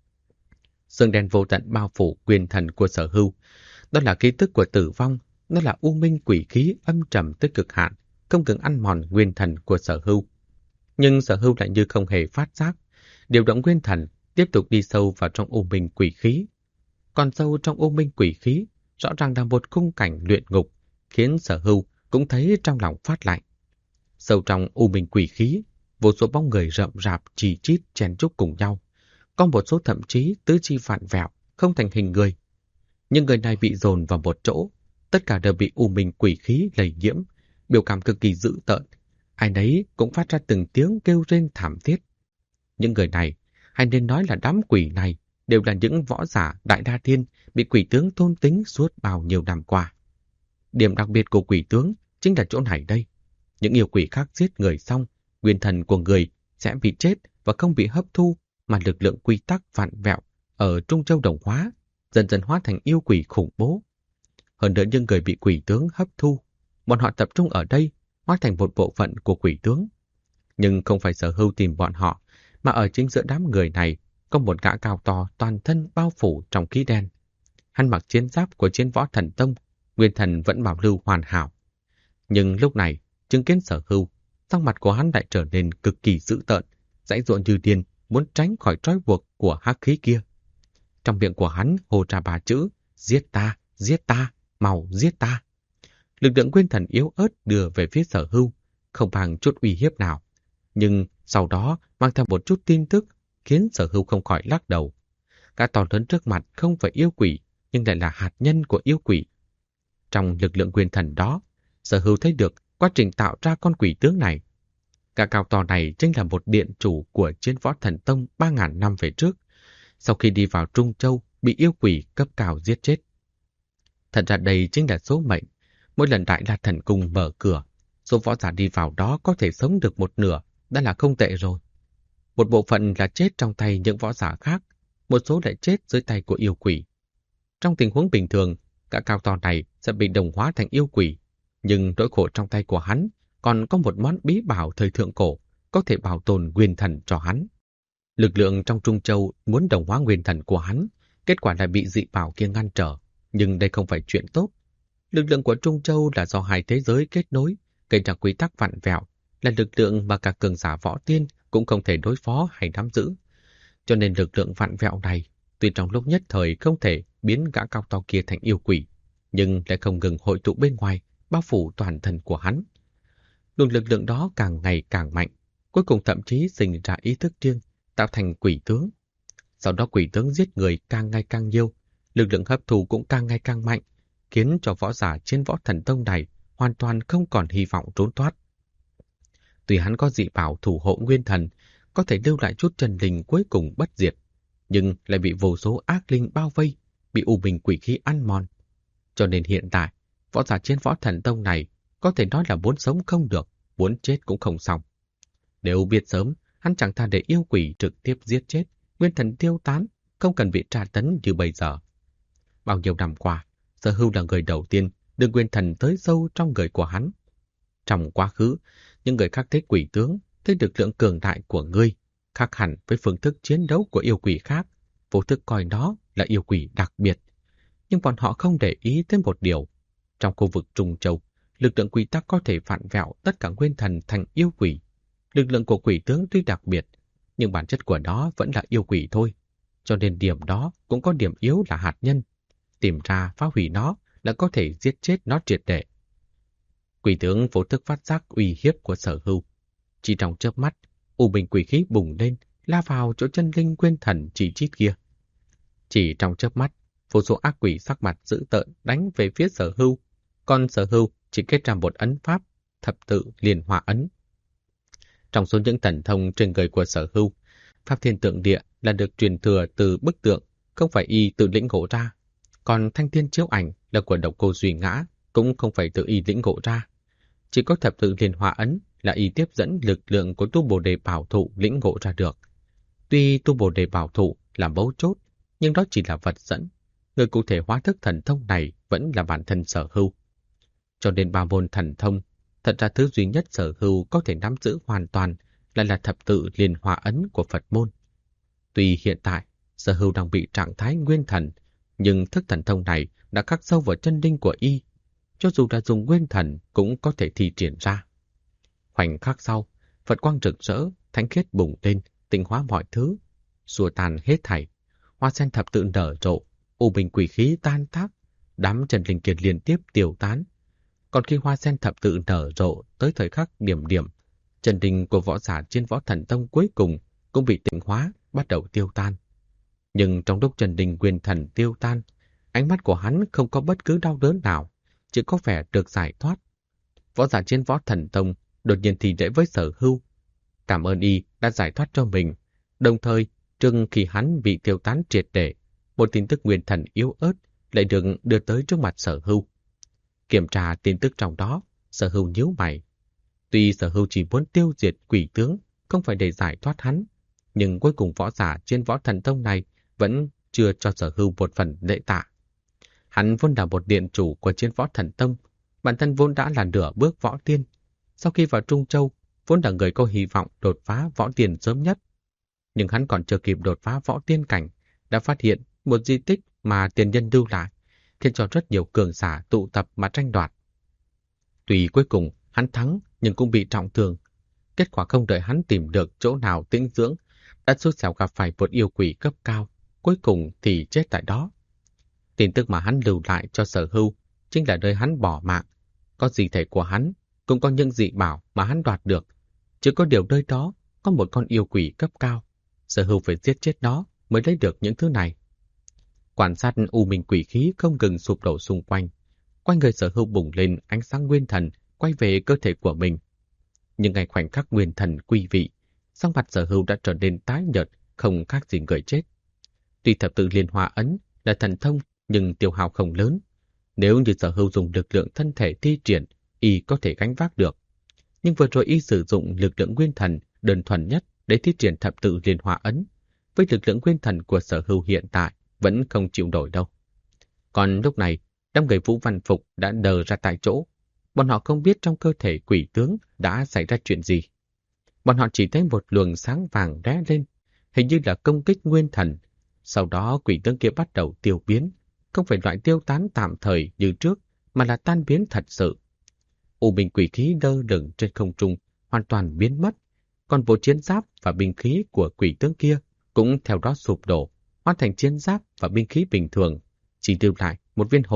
Xương đen vô tận bao phủ nguyên thần của Sở Hưu. Đó là khí tức của tử vong, nó là u minh quỷ khí âm trầm tới cực hạn, không ngừng ăn mòn nguyên thần của Sở Hưu. Nhưng Sở Hưu lại như không hề phát giác, điều động nguyên thần tiếp tục đi sâu vào trong u minh quỷ khí. Còn sâu trong u minh quỷ khí, rõ ràng là một khung cảnh luyện ngục, khiến Sở Hưu cũng thấy trong lòng phát lạnh. Sâu trong u minh quỷ khí, vô số bóng người rậm rạp chì chít chen chúc cùng nhau. Có một số thậm chí tứ chi vặn vẹo, không thành hình người. Nhưng người này bị dồn vào một chỗ, tất cả đều bị u minh quỷ khí lây nhiễm, biểu cảm cực kỳ dữ tợn. Ai nấy cũng phát ra từng tiếng kêu rên thảm thiết. Những người này, hay nên nói là đám quỷ này, đều là những võ giả đại đa thiên bị quỷ tướng thôn tính suốt bao nhiêu năm qua. Điểm đặc biệt của quỷ tướng chính là chỗ này đây. Những yêu quỷ khác giết người xong, nguyên thần của người sẽ bị chết và không bị hấp thu, mà lực lượng quy tắc vặn vẹo ở Trung Châu Đồng Hóa dần dần hóa thành yêu quỷ khủng bố. Hơn nữa những người bị quỷ tướng hấp thu, bọn họ tập trung ở đây, hóa thành một bộ phận của quỷ tướng. Nhưng không phải Sở Hưu tìm bọn họ, mà ở chính giữa đám người này có một gã cao to toàn thân bao phủ trong khí đen. Hắn mặc chiến giáp của Chiến Võ Thần Tông, nguyên thần vẫn bảo lưu hoàn hảo. Nhưng lúc này, chứng kiến Sở Hưu, sắc mặt của hắn lại trở nên cực kỳ dữ tợn, giãy giụa như điên, muốn tránh khỏi trói buộc của hắc khí kia. Trong miệng của hắn hô ra ba chữ: giết ta, mau giết ta. Lực lượng nguyên thần yếu ớt đưa về phía Sở Hưu, không bằng chút uy hiếp nào. Nhưng sau đó mang theo một chút tin tức, khiến Sở Hưu không khỏi lắc đầu. Cả to lớn trước mặt không phải yêu quỷ, nhưng lại là hạt nhân của yêu quỷ. Trong lực lượng nguyên thần đó, Sở Hưu thấy được quá trình tạo ra con quỷ tướng này. Cả cao to này chính là một điện chủ của Chiến Võ Thần Tông 3.000 năm về trước, sau khi đi vào Trung Châu bị yêu quỷ cấp cao giết chết. Thật ra đây chính là số mệnh. Mỗi lần Đại La Thần Cung mở cửa, số võ giả đi vào đó có thể sống được một nửa, đã là không tệ rồi. Một bộ phận là chết trong tay những võ giả khác, một số lại chết dưới tay của yêu quỷ. Trong tình huống bình thường, cả cao to này sẽ bị đồng hóa thành yêu quỷ, nhưng nỗi khổ trong tay của hắn còn có một món bí bảo thời thượng cổ, có thể bảo tồn nguyên thần cho hắn. Lực lượng trong Trung Châu muốn đồng hóa nguyên thần của hắn, kết quả lại bị dị bảo kia ngăn trở, nhưng đây không phải chuyện tốt. Lực lượng của Trung Châu là do hai thế giới kết nối, gây ra quy tắc vặn vẹo, là lực lượng mà cả cường giả võ tiên cũng không thể đối phó hay nắm giữ. Cho nên lực lượng vặn vẹo này, tuy trong lúc nhất thời không thể biến gã cao to kia thành yêu quỷ, nhưng lại không ngừng hội tụ bên ngoài, bao phủ toàn thân của hắn. Luồng lực lượng đó càng ngày càng mạnh, cuối cùng thậm chí sinh ra ý thức riêng, tạo thành quỷ tướng. Sau đó quỷ tướng giết người càng ngày càng nhiều, lực lượng hấp thụ cũng càng ngày càng mạnh, khiến cho võ giả Chiến Võ Thần Tông này hoàn toàn không còn hy vọng trốn thoát. Tuy hắn có dị bảo thủ hộ nguyên thần, có thể lưu lại chút chân linh cuối cùng bất diệt, nhưng lại bị vô số ác linh bao vây, bị u minh quỷ khí ăn mòn. Cho nên hiện tại, võ giả Chiến Võ Thần Tông này có thể nói là muốn sống không được, muốn chết cũng không xong. Nếu biết sớm, hắn chẳng thà để yêu quỷ trực tiếp giết chết, nguyên thần tiêu tán, không cần bị tra tấn như bây giờ. Bao nhiêu năm qua, Sở Hưu là người đầu tiên đưa nguyên thần tới sâu trong người của hắn. Trong quá khứ, những người khác thấy quỷ tướng, thấy lực lượng cường đại của ngươi, khác hẳn với phương thức chiến đấu của yêu quỷ khác, vô thức coi đó là yêu quỷ đặc biệt. Nhưng bọn họ không để ý tới một điều. Trong khu vực Trung Châu, lực lượng quy tắc có thể vặn vẹo tất cả nguyên thần thành yêu quỷ. Lực lượng của quỷ tướng tuy đặc biệt, nhưng bản chất của nó vẫn là yêu quỷ thôi. Cho nên điểm đó cũng có điểm yếu là hạt nhân. Tìm ra phá hủy nó là có thể giết chết nó triệt để. Quỷ tướng vô thức phát giác uy hiếp của Sở Hưu. Chỉ trong chớp mắt, u bình quỷ khí bùng lên, la vào chỗ chân linh nguyên thần chỉ chít kia. Chỉ trong chớp mắt, vô số ác quỷ sắc mặt dữ tợn đánh về phía Sở Hưu, còn Sở Hưu chỉ kết ra một ấn pháp, thập tự liên hoa ấn. Trong số những thần thông trên người của Sở Hưu, Pháp Thiên Tượng Địa là được truyền thừa từ bức tượng, không phải y tự lĩnh ngộ ra. Còn Thanh Thiên Chiếu Ảnh là của Độc Cô Duy Ngã, cũng không phải tự y lĩnh ngộ ra. Chỉ có thập tự liên hoa ấn là y tiếp dẫn lực lượng của tu Bồ Đề Bảo Thụ lĩnh ngộ ra được. Tuy tu Bồ Đề Bảo Thụ là mấu chốt, nhưng đó chỉ là vật dẫn. Người cụ thể hóa thức thần thông này vẫn là bản thân Sở Hưu. Cho nên ba môn thần thông, thật ra thứ duy nhất Sở Hưu có thể nắm giữ hoàn toàn lại là thập tự liên hoa ấn của Phật môn. Tuy hiện tại Sở Hưu đang bị trạng thái nguyên thần, nhưng thức thần thông này đã khắc sâu vào chân linh của y. Cho dù đã dùng nguyên thần cũng có thể thi triển ra. Khoảnh khắc sau, Phật quang rực rỡ, thánh khiết bùng lên, tịnh hóa mọi thứ, xua tan hết thảy. Hoa sen thập tự nở rộ, u bình quỷ khí tan tác, đám chân linh kiệt liên tiếp tiêu tán. Còn khi hoa sen thập tự nở rộ tới thời khắc điểm điểm, chân linh của võ giả trên võ thần tông cuối cùng cũng bị tịnh hóa, bắt đầu tiêu tan. Nhưng trong lúc chân linh nguyên thần tiêu tan, ánh mắt của hắn không có bất cứ đau đớn nào, chỉ có vẻ được giải thoát. Võ giả trên võ thần tông đột nhiên thì lễ với Sở Hưu, cảm ơn y đã giải thoát cho mình. Đồng thời, trừng khi hắn bị tiêu tán triệt để, một tin tức nguyên thần yếu ớt lại được đưa tới trước mặt Sở Hưu. Kiểm tra tin tức trong đó, Sở Hưu nhíu mày. Tuy Sở Hưu chỉ muốn tiêu diệt quỷ tướng, không phải để giải thoát hắn, nhưng cuối cùng võ giả trên võ thần tông này vẫn chưa cho Sở Hưu một phần lễ tạ. Hắn vốn là một điện chủ của trên võ thần tông, bản thân vốn đã là nửa bước võ tiên. Sau khi vào Trung Châu, vốn là người có hy vọng đột phá võ tiên sớm nhất. Nhưng hắn còn chưa kịp đột phá võ tiên cảnh, đã phát hiện một di tích mà tiền nhân lưu lại, khiến cho rất nhiều cường giả tụ tập mà tranh đoạt. Tuy cuối cùng hắn thắng, nhưng cũng bị trọng thương. Kết quả không đợi hắn tìm được chỗ nào tĩnh dưỡng, đã xui xẻo gặp phải một yêu quỷ cấp cao, cuối cùng thì chết tại đó. Tin tức mà hắn lưu lại cho Sở Hưu chính là nơi hắn bỏ mạng. Có di thể của hắn, cũng có những dị bảo mà hắn đoạt được. Chỉ có điều nơi đó có một con yêu quỷ cấp cao. Sở Hưu phải giết chết nó mới lấy được những thứ này. Quan sát u minh quỷ khí không ngừng sụp đổ xung quanh. Quanh người Sở Hưu bùng lên ánh sáng nguyên thần quay về cơ thể của mình. Nhưng ngay khoảnh khắc nguyên thần quy vị, sắc mặt Sở Hưu đã trở nên tái nhợt, không khác gì người chết. Tuy thập tự liên hoa ấn là thần thông, nhưng tiêu hao không lớn. Nếu như Sở Hưu dùng lực lượng thân thể thi triển, y có thể gánh vác được. Nhưng vừa rồi y sử dụng lực lượng nguyên thần đơn thuần nhất để thi triển thập tự liên hoa ấn. Với lực lượng nguyên thần của Sở Hưu hiện tại vẫn không chịu nổi đâu. Còn lúc này, đám người Vũ Văn Phục đã đờ ra tại chỗ. Bọn họ không biết trong cơ thể quỷ tướng đã xảy ra chuyện gì. Bọn họ chỉ thấy một luồng sáng vàng lóe lên, hình như là công kích nguyên thần. Sau đó quỷ tướng kia bắt đầu tiêu biến, không phải loại tiêu tán tạm thời như trước, mà là tan biến thật sự. U bình quỷ khí lơ lửng trên không trung hoàn toàn biến mất, còn bộ chiến giáp và binh khí của quỷ tướng kia cũng theo đó sụp đổ, hóa thành chiến giáp và binh khí bình thường, chỉ lưu lại một viên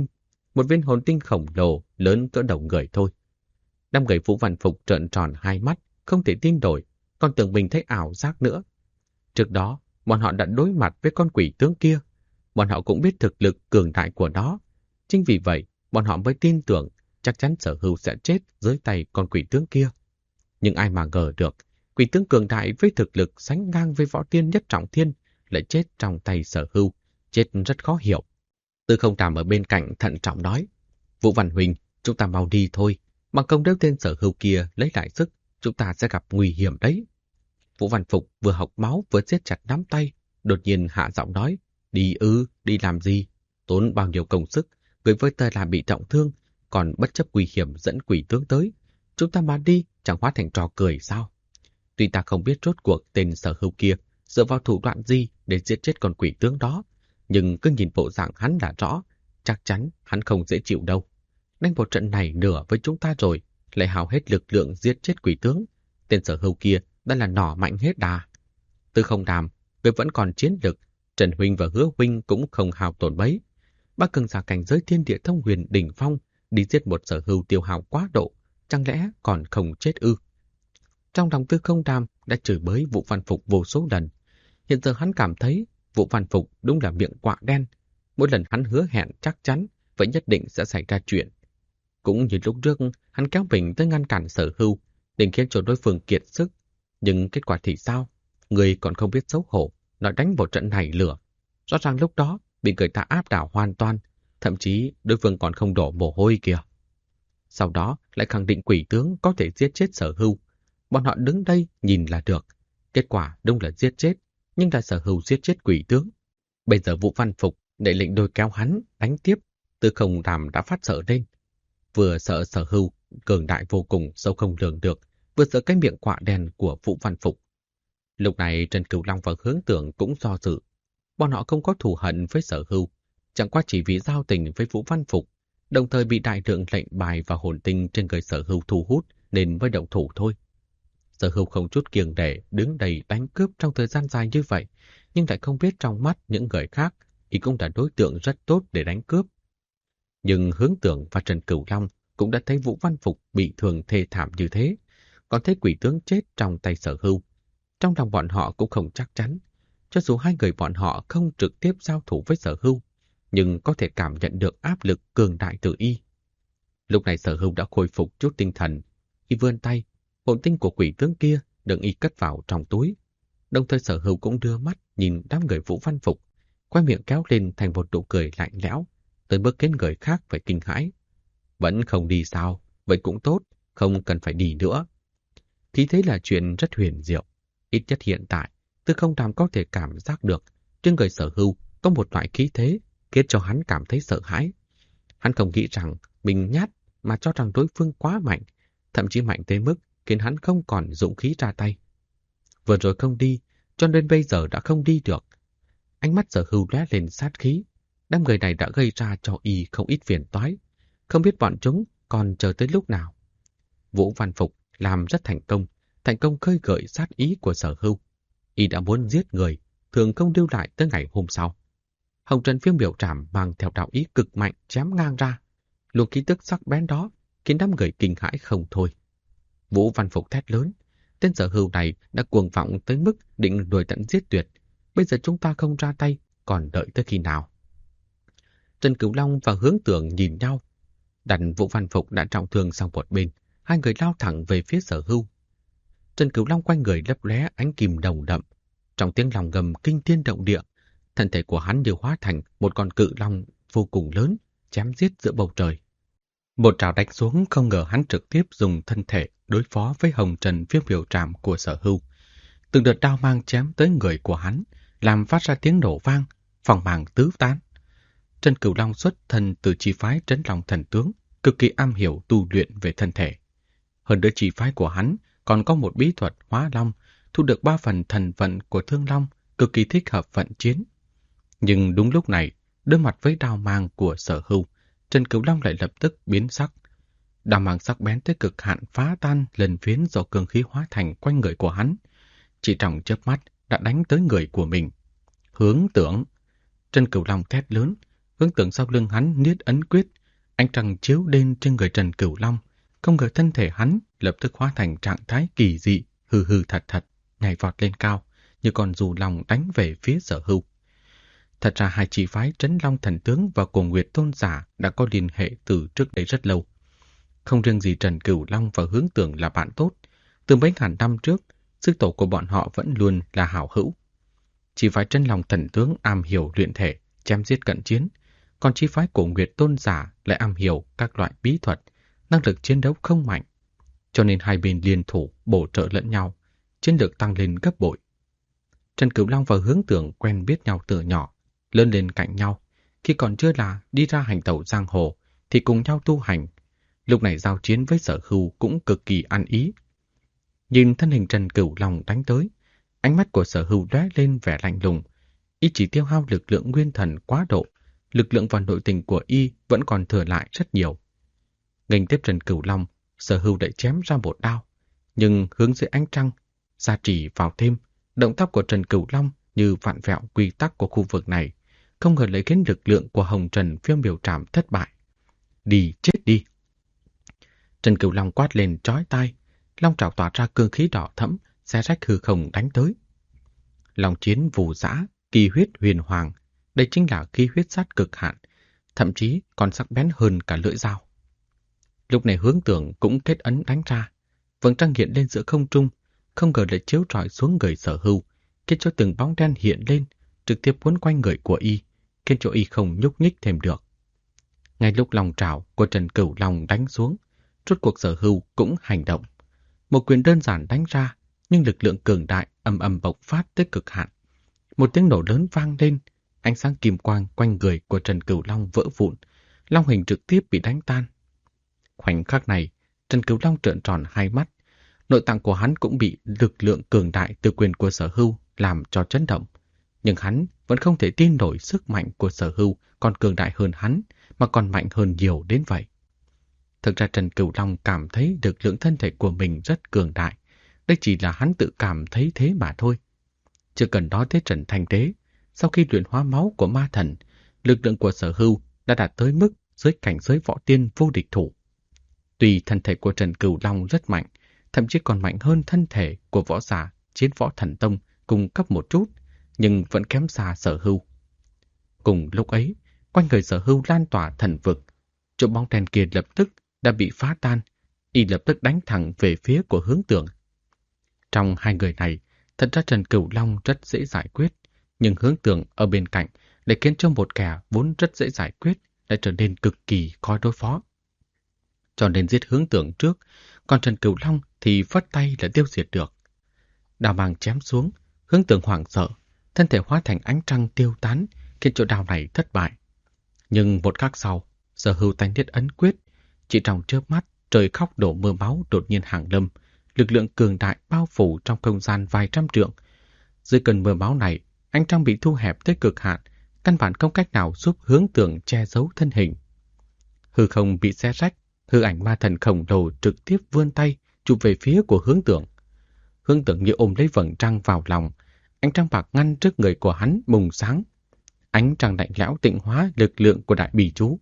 hồn tinh khổng lồ lớn cỡ đầu người thôi. Đám người Vũ Văn Phục trợn tròn hai mắt, không thể tin nổi, còn tưởng mình thấy ảo giác nữa. Trước đó, bọn họ đã đối mặt với con quỷ tướng kia, bọn họ cũng biết thực lực cường đại của nó. Chính vì vậy, bọn họ mới tin tưởng chắc chắn Sở Hưu sẽ chết dưới tay con quỷ tướng kia. Nhưng ai mà ngờ được, quỷ tướng cường đại với thực lực sánh ngang với võ tiên nhất trọng thiên lại chết trong tay Sở Hưu, chết rất khó hiểu. Tư Không Tràm ở bên cạnh thận trọng nói, Vũ Văn Huynh, chúng ta mau đi thôi, bằng không nếu tên Sở Hưu kia lấy lại sức, chúng ta sẽ gặp nguy hiểm đấy. Vũ Văn Phục vừa học máu vừa siết chặt nắm tay, đột nhiên hạ giọng nói, đi làm gì? Tốn bao nhiêu công sức, người với ta là bị trọng thương, còn bất chấp nguy hiểm dẫn quỷ tướng tới. Chúng ta mà đi, chẳng hóa thành trò cười sao? Tuy ta không biết rốt cuộc tên Sở Hưu kia dựa vào thủ đoạn gì để giết chết con quỷ tướng đó, nhưng cứ nhìn bộ dạng hắn là rõ, chắc chắn hắn không dễ chịu đâu. Đánh một trận này nửa với chúng ta rồi, lại hao hết lực lượng giết chết quỷ tướng. Tên Sở Hưu kia đã là nỏ mạnh hết đà. Tư Không Đàm, người vẫn còn chiến lực, Trần huynh và Hứa huynh cũng không hao tổn mấy. Bác cường giả cảnh giới thiên địa thông huyền đỉnh phong đi giết một Sở Hưu tiêu hao quá độ, chẳng lẽ còn không chết ư? Trong lòng Tư Không Đàm đã chửi bới Vũ Văn Phục vô số lần. Hiện giờ hắn cảm thấy Vũ Văn Phục đúng là miệng quạ đen. Mỗi lần hắn hứa hẹn chắc chắn vậy nhất định sẽ xảy ra chuyện. Cũng như lúc trước hắn kéo mình tới ngăn cản Sở Hưu, định khiến cho đối phương kiệt sức. Nhưng kết quả thì sao? Người còn không biết xấu hổ, nói đánh một trận này lửa. Rõ ràng lúc đó bị người ta áp đảo hoàn toàn, thậm chí đối phương còn không đổ mồ hôi kìa. Sau đó lại khẳng định quỷ tướng có thể giết chết Sở Hưu. Bọn họ đứng đây nhìn là được. Kết quả đúng là giết chết, nhưng là Sở Hưu giết chết quỷ tướng. Bây giờ Vũ Văn Phục để lệnh đôi kéo hắn đánh tiếp, Tư Không Đàm đã phát sợ lên. Vừa sợ Sở Hưu cường đại vô cùng sâu không lường được, vừa sợ cái miệng quạ đen của Vũ Văn Phục. Lúc này Trần Cửu Long và Hướng Tưởng cũng do dự. Bọn họ không có thù hận với Sở Hưu, chẳng qua chỉ vì giao tình với Vũ Văn Phục, đồng thời bị đại lượng lệnh bài và hồn tinh trên người Sở Hưu thu hút nên mới động thủ thôi. Sở Hưu không chút kiêng nể đứng đầy đánh cướp trong thời gian dài như vậy, nhưng lại không biết trong mắt những người khác thì cũng là đối tượng rất tốt để đánh cướp. Nhưng Hướng Tưởng và Trần Cửu Long cũng đã thấy Vũ Văn Phục bị thương thê thảm như thế, còn thấy quỷ tướng chết trong tay Sở Hưu. Trong lòng bọn họ cũng không chắc chắn, cho dù hai người bọn họ không trực tiếp giao thủ với Sở Hưu, nhưng có thể cảm nhận được áp lực cường đại từ y. Lúc này Sở Hưu đã khôi phục chút tinh thần, y vươn tay, hồn tinh của quỷ tướng kia được y cất vào trong túi. Đồng thời Sở Hưu cũng đưa mắt nhìn đám người Vũ Văn Phục, quay miệng kéo lên thành một nụ cười lạnh lẽo, tới mức khiến người khác phải kinh hãi. Vẫn không đi sao, vậy cũng tốt, không cần phải đi nữa. Khí thế là chuyện rất huyền diệu. Ít nhất hiện tại, Tư Không Đàm có thể cảm giác được trên người Sở Hưu có một loại khí thế khiến cho hắn cảm thấy sợ hãi. Hắn không nghĩ rằng mình nhát mà cho rằng đối phương quá mạnh, thậm chí mạnh tới mức khiến hắn không còn dũng khí ra tay. Vừa rồi không đi, cho nên bây giờ đã không đi được. Ánh mắt Sở Hưu lóe lên sát khí. Đám người này đã gây ra cho y không ít phiền toái, không biết bọn chúng còn chờ tới lúc nào. Vũ Văn Phục làm rất thành công khơi gợi sát ý của Sở Hưu. Y đã muốn giết người, thường không lưu lại tới ngày hôm sau. Hồng Trần Phiêu Miểu Trảm mang theo đạo ý cực mạnh chém ngang ra. Luồng khí tức sắc bén đó khiến đám người kinh hãi không thôi. Vũ Văn Phục thét lớn. Tên Sở Hưu này đã cuồng vọng tới mức định đuổi tận giết tuyệt. Bây giờ chúng ta không ra tay, còn đợi tới khi nào? Trần Cửu Long và Hướng Tưởng nhìn nhau. Đặt Vũ Văn Phục đã trọng thương sang một bên, hai người lao thẳng về phía Sở Hưu. Trần Cửu Long quanh người lấp lóe ánh kim đồng đậm. Trong tiếng lòng gầm kinh thiên động địa, thân thể của hắn đều hóa thành một con cự long vô cùng lớn, chém giết giữa bầu trời. Một trảo đánh xuống, không ngờ hắn trực tiếp dùng thân thể đối phó với Hồng Trần Phiêu Miểu Trảm của Sở Hưu. Từng đợt đao mang chém tới người của hắn, làm phát ra tiếng nổ vang, phòng màng tứ tán. Trần Cửu Long xuất thân từ chi phái Trấn Long Thần Tướng, cực kỳ am hiểu tu luyện về thân thể. Hơn nữa chi phái của hắn còn có một bí thuật hóa long, thu được 3 phần thần vận của Thương Long, cực kỳ thích hợp vận chiến. Nhưng đúng lúc này, đối mặt với đao mang của Sở Hưu, Trần Cửu Long lại lập tức biến sắc. Đao mang sắc bén tới cực hạn phá tan lần phiến do cương khí hóa thành quanh người của hắn. Chỉ trong chớp mắt đã đánh tới người của mình. Hướng Tưởng! Trần Cửu Long thét lớn, Hướng Tưởng sau lưng hắn niết ấn quyết, ánh trăng chiếu lên trên người Trần Cửu Long, không ngờ thân thể hắn lập tức hóa thành trạng thái kỳ dị, hừ hừ thật thật, nhảy vọt lên cao, như con dù lòng đánh về phía Sở Hưu. Thật ra hai chi phái Trấn Long Thần Tướng và Cổ Nguyệt Tôn Giả đã có liên hệ từ trước đây rất lâu. Không riêng gì Trần Cửu Long và Hướng Tưởng là bạn tốt, từ mấy ngàn năm trước, sư tổ của bọn họ vẫn luôn là hảo hữu. Chi phái Trấn Long Thần Tướng am hiểu luyện thể, chém giết cận chiến, còn chi phái Cổ Nguyệt Tôn Giả lại am hiểu các loại bí thuật, năng lực chiến đấu không mạnh. Cho nên hai bên liên thủ bổ trợ lẫn nhau, chiến lược tăng lên gấp bội. Trần Cửu Long và Hướng Tưởng quen biết nhau từ nhỏ, lớn lên cạnh nhau. Khi còn chưa là đi ra hành tẩu giang hồ thì cùng nhau tu hành. Lúc này giao chiến với Sở Hưu cũng cực kỳ ăn ý. Nhìn thân hình Trần Cửu Long đánh tới, ánh mắt của Sở Hưu lóe lên vẻ lạnh lùng. Y chỉ tiêu hao lực lượng nguyên thần quá độ, lực lượng và nội tình của y vẫn còn thừa lại rất nhiều. Nghênh tiếp Trần Cửu Long, Sở Hưu đã chém ra một đao, nhưng hướng dưới ánh trăng, gia trì vào thêm, Động tác của Trần Cửu Long như vặn vẹo quy tắc của khu vực này, không ngờ lại khiến lực lượng của Hồng Trần Phiêu Miểu Trảm thất bại. Đi, chết đi! Trần Cửu Long quát lên chói tai, long trảo tỏa ra cương khí đỏ thẫm, xé rách hư không đánh tới. Long chiến vù dã, kỳ huyết huyền hoàng, đây chính là khí huyết sát cực hạn, thậm chí còn sắc bén hơn cả lưỡi dao. Lúc này Hướng Tưởng cũng kết ấn đánh ra, vầng trăng hiện lên giữa không trung, không ngờ lại chiếu rọi xuống người Sở Hưu, khiến cho từng bóng đen hiện lên, trực tiếp quấn quanh người của y, khiến cho y không nhúc nhích thêm được. Ngay lúc lòng trảo của Trần Cửu Long đánh xuống, rốt cuộc Sở Hưu cũng hành động. Một quyền đơn giản đánh ra, nhưng lực lượng cường đại ầm ầm bộc phát tới cực hạn. Một tiếng nổ lớn vang lên, ánh sáng kim quang quanh người của Trần Cửu Long vỡ vụn, long hình trực tiếp bị đánh tan. Khoảnh khắc này, Trần Cửu Long trợn tròn hai mắt, nội tạng của hắn cũng bị lực lượng cường đại từ quyền của Sở Hưu làm cho chấn động. Nhưng hắn vẫn không thể tin nổi sức mạnh của Sở Hưu còn cường đại hơn hắn, mà còn mạnh hơn nhiều đến vậy. Thực ra Trần Cửu Long cảm thấy lực lượng thân thể của mình rất cường đại. Đây chỉ là hắn tự cảm thấy thế mà thôi. Chưa cần nói tới Trần Thanh Đế, sau khi luyện hóa máu của ma thần, lực lượng của Sở Hưu đã đạt tới mức dưới cảnh giới võ tiên vô địch thủ. Tuy thân thể của Trần Cửu Long rất mạnh, thậm chí còn mạnh hơn thân thể của võ giả chiến võ thần tông cùng cấp một chút, nhưng vẫn kém xa Sở Hưu. Cùng lúc ấy, quanh người Sở Hưu lan tỏa thần vực, chỗ bóng đèn kia lập tức đã bị phá tan, y lập tức đánh thẳng về phía của Hướng Tưởng. Trong hai người này, thật ra Trần Cửu Long rất dễ giải quyết, nhưng Hướng Tưởng ở bên cạnh để khiến cho một kẻ vốn rất dễ giải quyết lại trở nên cực kỳ khó đối phó. Cho nên giết Hướng Tưởng trước, còn Trần Cửu Long thì phất tay là tiêu diệt được. Đao mang chém xuống, Hướng Tưởng hoảng sợ, thân thể hóa thành ánh trăng tiêu tán, khiến chỗ đao này thất bại. Nhưng một khắc sau, Sở Hưu tay niết ấn quyết, chỉ trong chớp mắt, trời khóc đổ mưa máu đột nhiên hàng lâm, lực lượng cường đại bao phủ trong không gian vài trăm trượng. Dưới cơn mưa máu này, ánh trăng bị thu hẹp tới cực hạn, căn bản không cách nào giúp Hướng Tưởng che giấu thân hình. Hư không bị xé rách, hư ảnh ma thần khổng lồ trực tiếp vươn tay chụp về phía của Hướng Tưởng. Hướng Tưởng như ôm lấy vầng trăng vào lòng, ánh trăng bạc ngăn trước người của hắn bùng sáng. Ánh trăng lạnh lẽo tịnh hóa lực lượng của đại bỉ chú.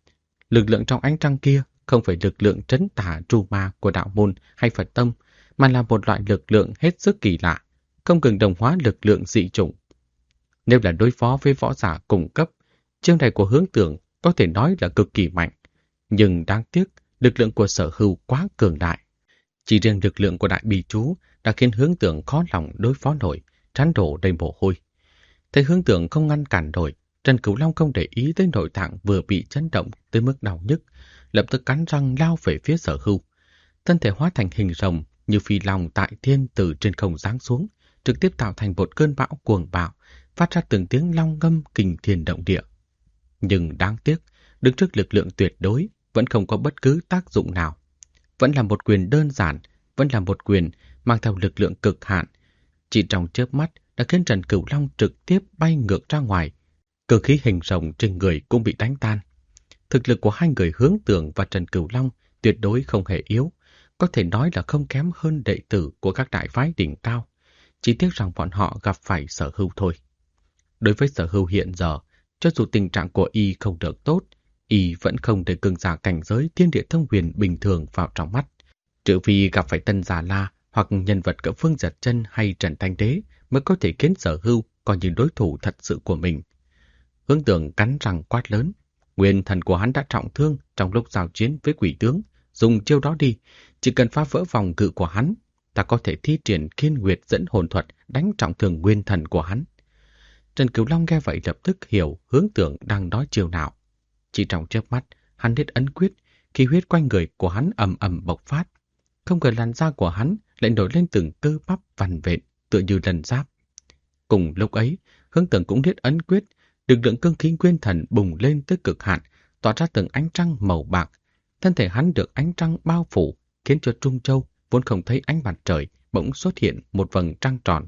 Lực lượng trong ánh trăng kia không phải lực lượng trấn tà tru ma của đạo môn hay Phật tông, mà là một loại lực lượng hết sức kỳ lạ, không ngừng đồng hóa lực lượng dị chủng. Nếu là đối phó với võ giả cùng cấp, chiêu này của Hướng Tưởng có thể nói là cực kỳ mạnh, nhưng đáng tiếc lực lượng của Sở Hưu quá cường đại. Chỉ riêng lực lượng của đại bỉ chú đã khiến Hướng Tưởng khó lòng đối phó nổi, trán đổ đầy mồ hôi. Thấy Hướng Tưởng không ngăn cản nổi, Trần Cửu Long không để ý tới nội tạng vừa bị chấn động tới mức đau nhức, lập tức cắn răng lao về phía Sở Hưu. Thân thể hóa thành hình rồng như phi long tại thiên từ trên không giáng xuống, trực tiếp tạo thành một cơn bão cuồng bạo, phát ra từng tiếng long ngâm kinh thiên động địa. Nhưng đáng tiếc, đứng trước lực lượng tuyệt đối vẫn không có bất cứ tác dụng nào. Vẫn là một quyền đơn giản, vẫn là một quyền mang theo lực lượng cực hạn. Chỉ trong chớp mắt đã khiến Trần Cửu Long trực tiếp bay ngược ra ngoài. Cơ khí hình rồng trên người cũng bị đánh tan. Thực lực của hai người Hướng Tưởng và Trần Cửu Long tuyệt đối không hề yếu, có thể nói là không kém hơn đệ tử của các đại phái đỉnh cao. Chỉ tiếc rằng bọn họ gặp phải Sở Hưu thôi. Đối với Sở Hưu hiện giờ, cho dù tình trạng của y không được tốt, y vẫn không để cường giả cảnh giới thiên địa thông huyền bình thường vào trong mắt. Trừ vì gặp phải Tân Già La hoặc nhân vật cỡ Phương Giật Chân hay Trần Thanh Đế mới có thể khiến Sở Hưu coi như đối thủ thật sự của mình. Hướng Tưởng cắn răng quát lớn, nguyên thần của hắn đã trọng thương trong lúc giao chiến với quỷ tướng, dùng chiêu đó đi, chỉ cần phá vỡ vòng cự của hắn, ta có thể thi triển Kiên Nguyệt dẫn hồn thuật đánh trọng thương nguyên thần của hắn. Trần Cửu Long nghe vậy lập tức hiểu Hướng Tưởng đang nói chiêu nào. Chỉ trong chớp mắt, hắn niết ấn quyết, khí huyết quanh người của hắn ầm ầm bộc phát. Không ngờ làn da của hắn lại nổi lên từng cơ bắp vằn vện, tựa như lần giáp. Cùng lúc ấy, Hướng Tưởng cũng niết ấn quyết, lực lượng cương khí nguyên thần bùng lên tới cực hạn, tỏa ra từng ánh trăng màu bạc. Thân thể hắn được ánh trăng bao phủ, khiến cho Trung Châu vốn không thấy ánh mặt trời bỗng xuất hiện một vầng trăng tròn.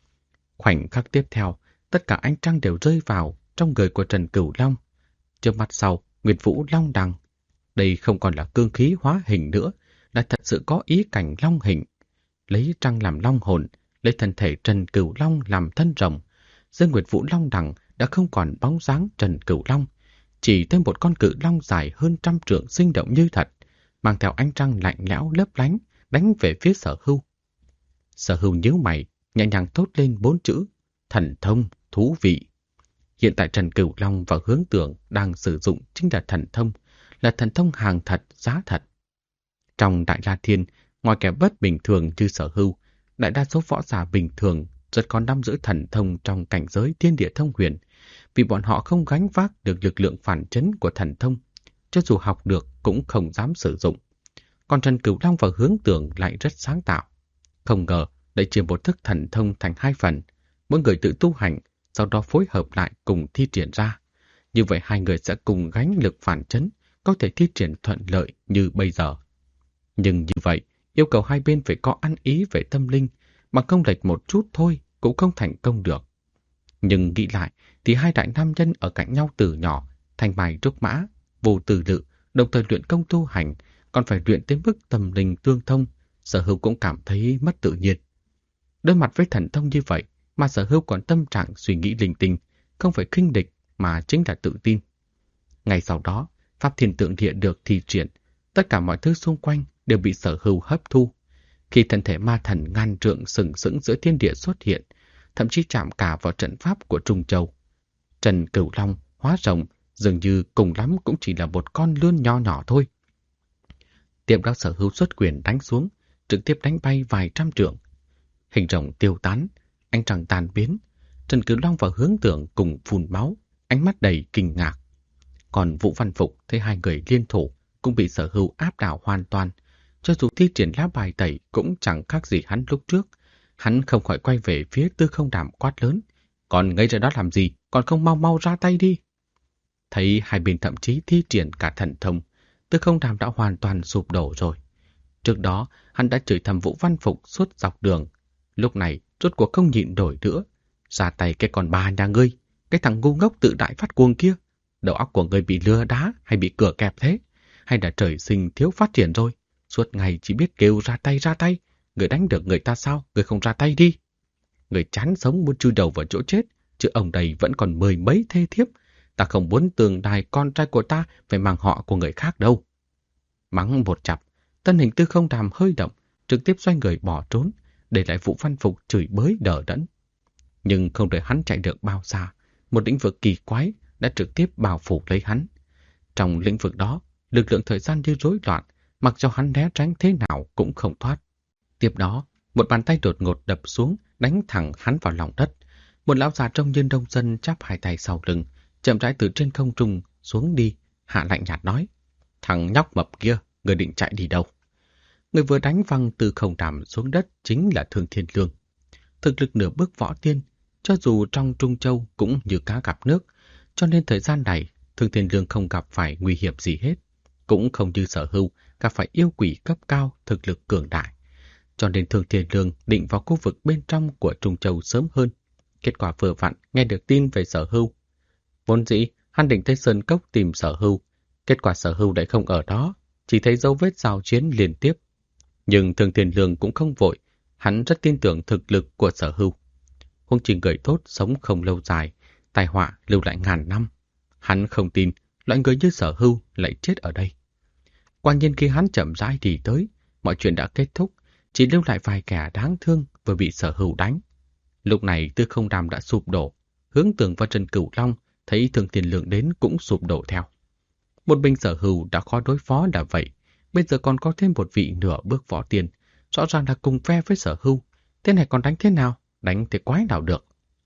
Khoảnh khắc tiếp theo, tất cả ánh trăng đều rơi vào trong người của Trần Cửu Long. Trước mắt sau, Nguyệt Vũ Long Đằng. Đây không còn là cương khí hóa hình nữa, là thật sự có ý cảnh long hình. Lấy trăng làm long hồn, lấy thân thể Trần Cửu Long làm thân rồng. Dưới Nguyệt Vũ Long đằng đã không còn bóng dáng Trần Cửu Long, chỉ thêm một con cự long dài hơn 100 trượng sinh động như thật, mang theo ánh trăng lạnh lẽo lấp lánh, đánh về phía Sở Hưu. Sở Hưu nhíu mày, nhẹ nhàng thốt lên 4 chữ: thần thông, thú vị. Hiện tại Trần Cửu Long và Hướng Tưởng đang sử dụng chính là thần thông hàng thật, giá thật. Trong Đại La Thiên, ngoài kẻ bất bình thường như Sở Hưu, đại đa số võ giả bình thường rất có nắm giữ thần thông trong cảnh giới thiên địa thông huyền, vì bọn họ không gánh vác được lực lượng phản chấn của thần thông, cho dù học được cũng không dám sử dụng. Còn Trần Cửu Long và Hướng Tưởng lại rất sáng tạo. Không ngờ lại chia một thức thần thông thành 2 phần, mỗi người tự tu hành, sau đó phối hợp lại cùng thi triển ra. Như vậy 2 người sẽ cùng gánh lực phản chấn, có thể thi triển thuận lợi như bây giờ. Nhưng như vậy, yêu cầu 2 bên phải có ăn ý về tâm linh, mà không lệch một chút thôi cũng không thành công được. Nhưng nghĩ lại thì 2 đại nam nhân ở cạnh nhau từ nhỏ, thành bài trúc mã, vô từ lự, đồng thời luyện công tu hành, còn phải luyện tới mức tâm linh tương thông, Sở Hưu cũng cảm thấy mất tự nhiên. Đối mặt với thần thông như vậy mà Sở Hưu còn tâm trạng suy nghĩ linh tinh, không phải khinh địch mà chính là tự tin. Ngày sau đó, Pháp Thiên Tượng Địa được thi triển, tất cả mọi thứ xung quanh đều bị Sở Hưu hấp thu. Khi thân thể ma thần ngàn trượng sừng sững giữa thiên địa xuất hiện, thậm chí chạm cả vào trận pháp của Trung Châu. Trần Cửu Long hóa rồng dường như cùng lắm cũng chỉ là một con lươn nho nhỏ thôi. Tiếp đó Sở Hưu xuất quyền đánh xuống, trực tiếp đánh bay vài trăm trượng. Hình rồng tiêu tán, ánh trăng tan biến. Trần Cửu Long và Hướng Tưởng cùng phun máu, ánh mắt đầy kinh ngạc. Còn Vũ Văn Phục thấy 2 người liên thủ cũng bị Sở Hưu áp đảo hoàn toàn. Cho dù thi triển lá bài tẩy cũng chẳng khác gì hắn lúc trước. Hắn không khỏi quay về phía Tư Không Đàm quát lớn: còn ngây ra đó làm gì, còn không mau mau ra tay đi. Thấy 2 bên thậm chí thi triển cả thần thông, Tư Không Đàm đã hoàn toàn sụp đổ rồi. Trước đó, hắn đã chửi thầm Vũ Văn Phục suốt dọc đường. Lúc này, rốt cuộc không nhịn nổi nữa. Ra tay cái con bà nhà ngươi, cái thằng ngu ngốc tự đại phát cuồng kia. Đầu óc của ngươi bị lừa đá hay bị cửa kẹp thế? Hay là trời sinh thiếu phát triển rồi? Suốt ngày chỉ biết kêu ra tay ra tay. Người đánh được người ta sao? Người không ra tay đi. Người chán sống muốn chui đầu vào chỗ chết, chứ ông đây vẫn còn 10 mấy thê thiếp. Ta không muốn tương đài con trai của ta phải mang họ của người khác đâu. Mắng một chặp, thân hình Tư Không Đàm hơi động, trực tiếp xoay người bỏ trốn, để lại Vũ Văn Phục chửi bới đờ đẫn. Nhưng không đợi hắn chạy được bao xa, một lĩnh vực kỳ quái đã trực tiếp bao phủ lấy hắn. Trong lĩnh vực đó, lực lượng thời gian như rối loạn, mặc cho hắn né tránh thế nào cũng không thoát. Tiếp đó, một bàn tay đột ngột đập xuống, đánh thẳng hắn vào lòng đất. Một lão già trông như nông dân chắp 2 tay sau lưng, chậm rãi từ trên không trung xuống đi, hạ lạnh nhạt nói: thằng nhóc mập kia, người định chạy đi đâu? Người vừa đánh văng Tư Không Đàm xuống đất chính là Thương Thiên Lương. Thực lực nửa bước võ tiên, cho dù trong Trung Châu cũng như cá gặp nước, cho nên thời gian này Thương Thiên Lương không gặp phải nguy hiểm gì hết, cũng không như Sở Hưu gặp phải yêu quỷ cấp cao thực lực cường đại. Cho nên Thương Thiên Lương định vào khu vực bên trong của Trung Châu sớm hơn. Kết quả vừa vặn nghe được tin về Sở Hưu. Vốn dĩ hắn định tới Sơn Cốc tìm Sở Hưu, kết quả Sở Hưu lại không ở đó, chỉ thấy dấu vết giao chiến liên tiếp. Nhưng Thương Thiên Lương cũng không vội, hắn rất tin tưởng thực lực của Sở Hưu. Huống chi người tốt sống không lâu dài, tai họa lưu lại ngàn năm. Hắn không tin loại người như Sở Hưu lại chết ở đây. Quả nhiên khi hắn chậm rãi đi tới, mọi chuyện đã kết thúc, chỉ lưu lại vài kẻ đáng thương vừa bị Sở Hưu đánh. Lúc này Tư Không Đàm đã sụp đổ, Hướng Tưởng và Trần Cửu Long thấy Thương Thiên Lương đến cũng sụp đổ theo. Một mình Sở Hưu đã khó đối phó đã vậy, bây giờ còn có thêm một vị nửa bước võ tiên, rõ ràng là cùng phe với Sở Hưu. Thế này còn đánh thế nào? Đánh thế quái nào được?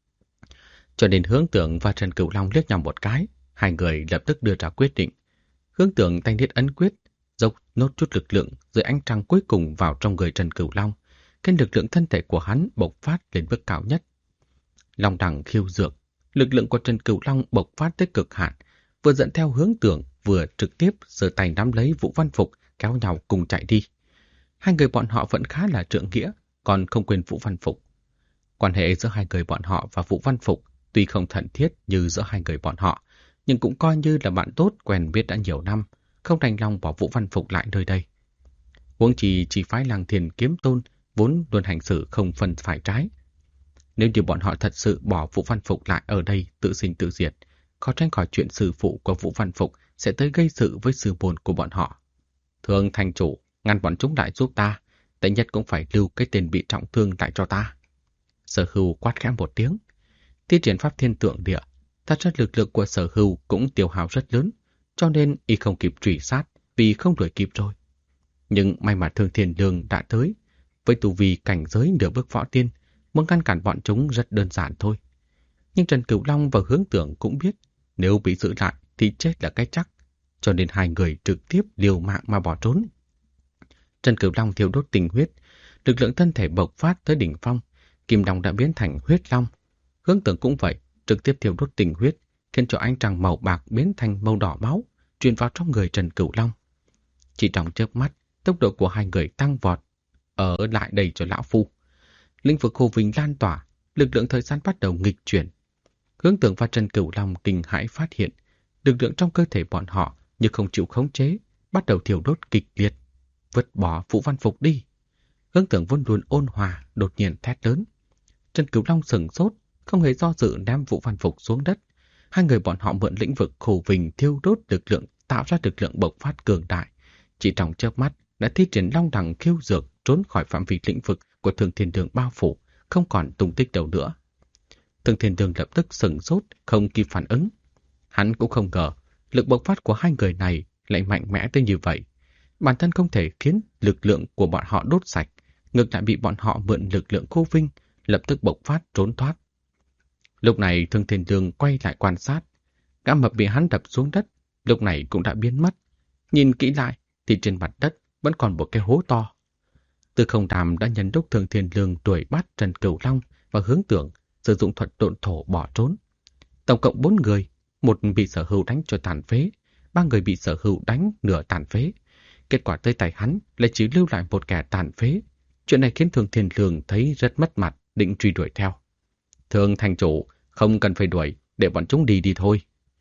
Cho nên Hướng Tưởng và Trần Cửu Long liếc nhau một cái, 2 người lập tức đưa ra quyết định. Hướng Tưởng tay niết ấn quyết, dốc nốt chút lực lượng dưới ánh trăng cuối cùng vào trong người Trần Cửu Long. Cái lực lượng thân thể của hắn bộc phát lên mức cao nhất. Long đẳng khiêu dược, lực lượng của Trần Cửu Long bộc phát tới cực hạn, vừa dẫn theo Hướng Tưởng, vừa trực tiếp giơ tay nắm lấy Vũ Văn Phục, kéo nhau cùng chạy đi. 2 người bọn họ vẫn khá là trượng nghĩa, còn không quên Vũ Văn Phục. Quan hệ giữa 2 người bọn họ và Vũ Văn Phục tuy không thân thiết như giữa 2 người bọn họ, nhưng cũng coi như là bạn tốt quen biết đã nhiều năm, không đành lòng bỏ Vũ Văn Phục lại nơi đây. Huống chi chỉ phái Lăng Thiên Kiếm Tôn vốn luôn hành xử không phân phải trái. Nếu như bọn họ thật sự bỏ Vũ Văn Phục lại ở đây tự sinh tự diệt, khó tránh khỏi chuyện sư phụ của Vũ Văn Phục sẽ tới gây sự với sư môn của bọn họ. Thưa thành chủ, ngăn bọn chúng lại giúp ta, tại nhất cũng phải lưu cái tên bị trọng thương lại cho ta. Sở Hưu quát khẽ một tiếng. Thi triển pháp thiên tượng địa, thật ra lực lượng của Sở Hưu cũng tiêu hao rất lớn, cho nên y không kịp truy sát vì không đuổi kịp rồi. Nhưng may mà Thương Thiên Lương đã tới, với tu vi cảnh giới nửa bước võ tiên, muốn ngăn cản bọn chúng rất đơn giản thôi. Nhưng Trần Cửu Long và Hướng Tưởng cũng biết, nếu bị giữ lại thì chết là cái chắc, cho nên hai người trực tiếp liều mạng mà bỏ trốn. Trần Cửu Long thiêu đốt tình huyết, lực lượng thân thể bộc phát tới đỉnh phong, kim long đã biến thành huyết long. Hướng Tưởng cũng vậy, trực tiếp thiêu đốt tình huyết, khiến cho ánh trăng màu bạc biến thành màu đỏ máu, truyền vào trong người Trần Cửu Long. Chỉ trong chớp mắt, tốc độ của hai người tăng vọt, ở lại đây cho lão phu. Lĩnh vực Hồ Vinh lan tỏa, lực lượng thời gian bắt đầu nghịch chuyển. Hướng Tưởng và Trần Cửu Long kinh hãi phát hiện, lực lượng trong cơ thể bọn họ như không chịu khống chế, bắt đầu thiêu đốt kịch liệt. Vứt bỏ Vũ Văn Phục đi. Hướng Tưởng vốn luôn ôn hòa, đột nhiên thét lớn. Trần Cửu Long sừng sốt, không hề do dự ném Vũ Văn Phục xuống đất. Hai người bọn họ mượn lĩnh vực Hồ Vinh thiêu đốt lực lượng, tạo ra lực lượng bộc phát cường đại. Chỉ trong chớp mắt đã thi triển long đằng khiêu dược trốn khỏi phạm vi lĩnh vực của Thương Thiên Đường bao phủ, không còn tung tích đâu nữa. Thương Thiên Đường lập tức sừng sốt, không kịp phản ứng. Hắn cũng không ngờ lực bộc phát của hai người này lại mạnh mẽ tới như vậy. Bản thân không thể khiến lực lượng của bọn họ đốt sạch, ngược lại bị bọn họ mượn lực lượng Khô Vinh, lập tức bộc phát trốn thoát. Lúc này Thương Thiên Đường quay lại quan sát, gã mập bị hắn đập xuống đất, lúc này cũng đã biến mất. Nhìn kỹ lại thì trên mặt đất vẫn còn một cái hố to. Tư Không Đàm đã nhân lúc Thương Thiên Lương đuổi bắt Trần Cửu Long và Hướng Tưởng sử dụng thuật độn thổ bỏ trốn. Tổng cộng 4 người, một bị Sở Hưu đánh cho tàn phế, 3 người bị Sở Hưu đánh nửa tàn phế. Kết quả tới tay hắn lại chỉ lưu lại một kẻ tàn phế. Chuyện này khiến Thương Thiên Lương thấy rất mất mặt, định truy đuổi theo. Thương thành chủ, không cần phải đuổi, để bọn chúng đi thôi.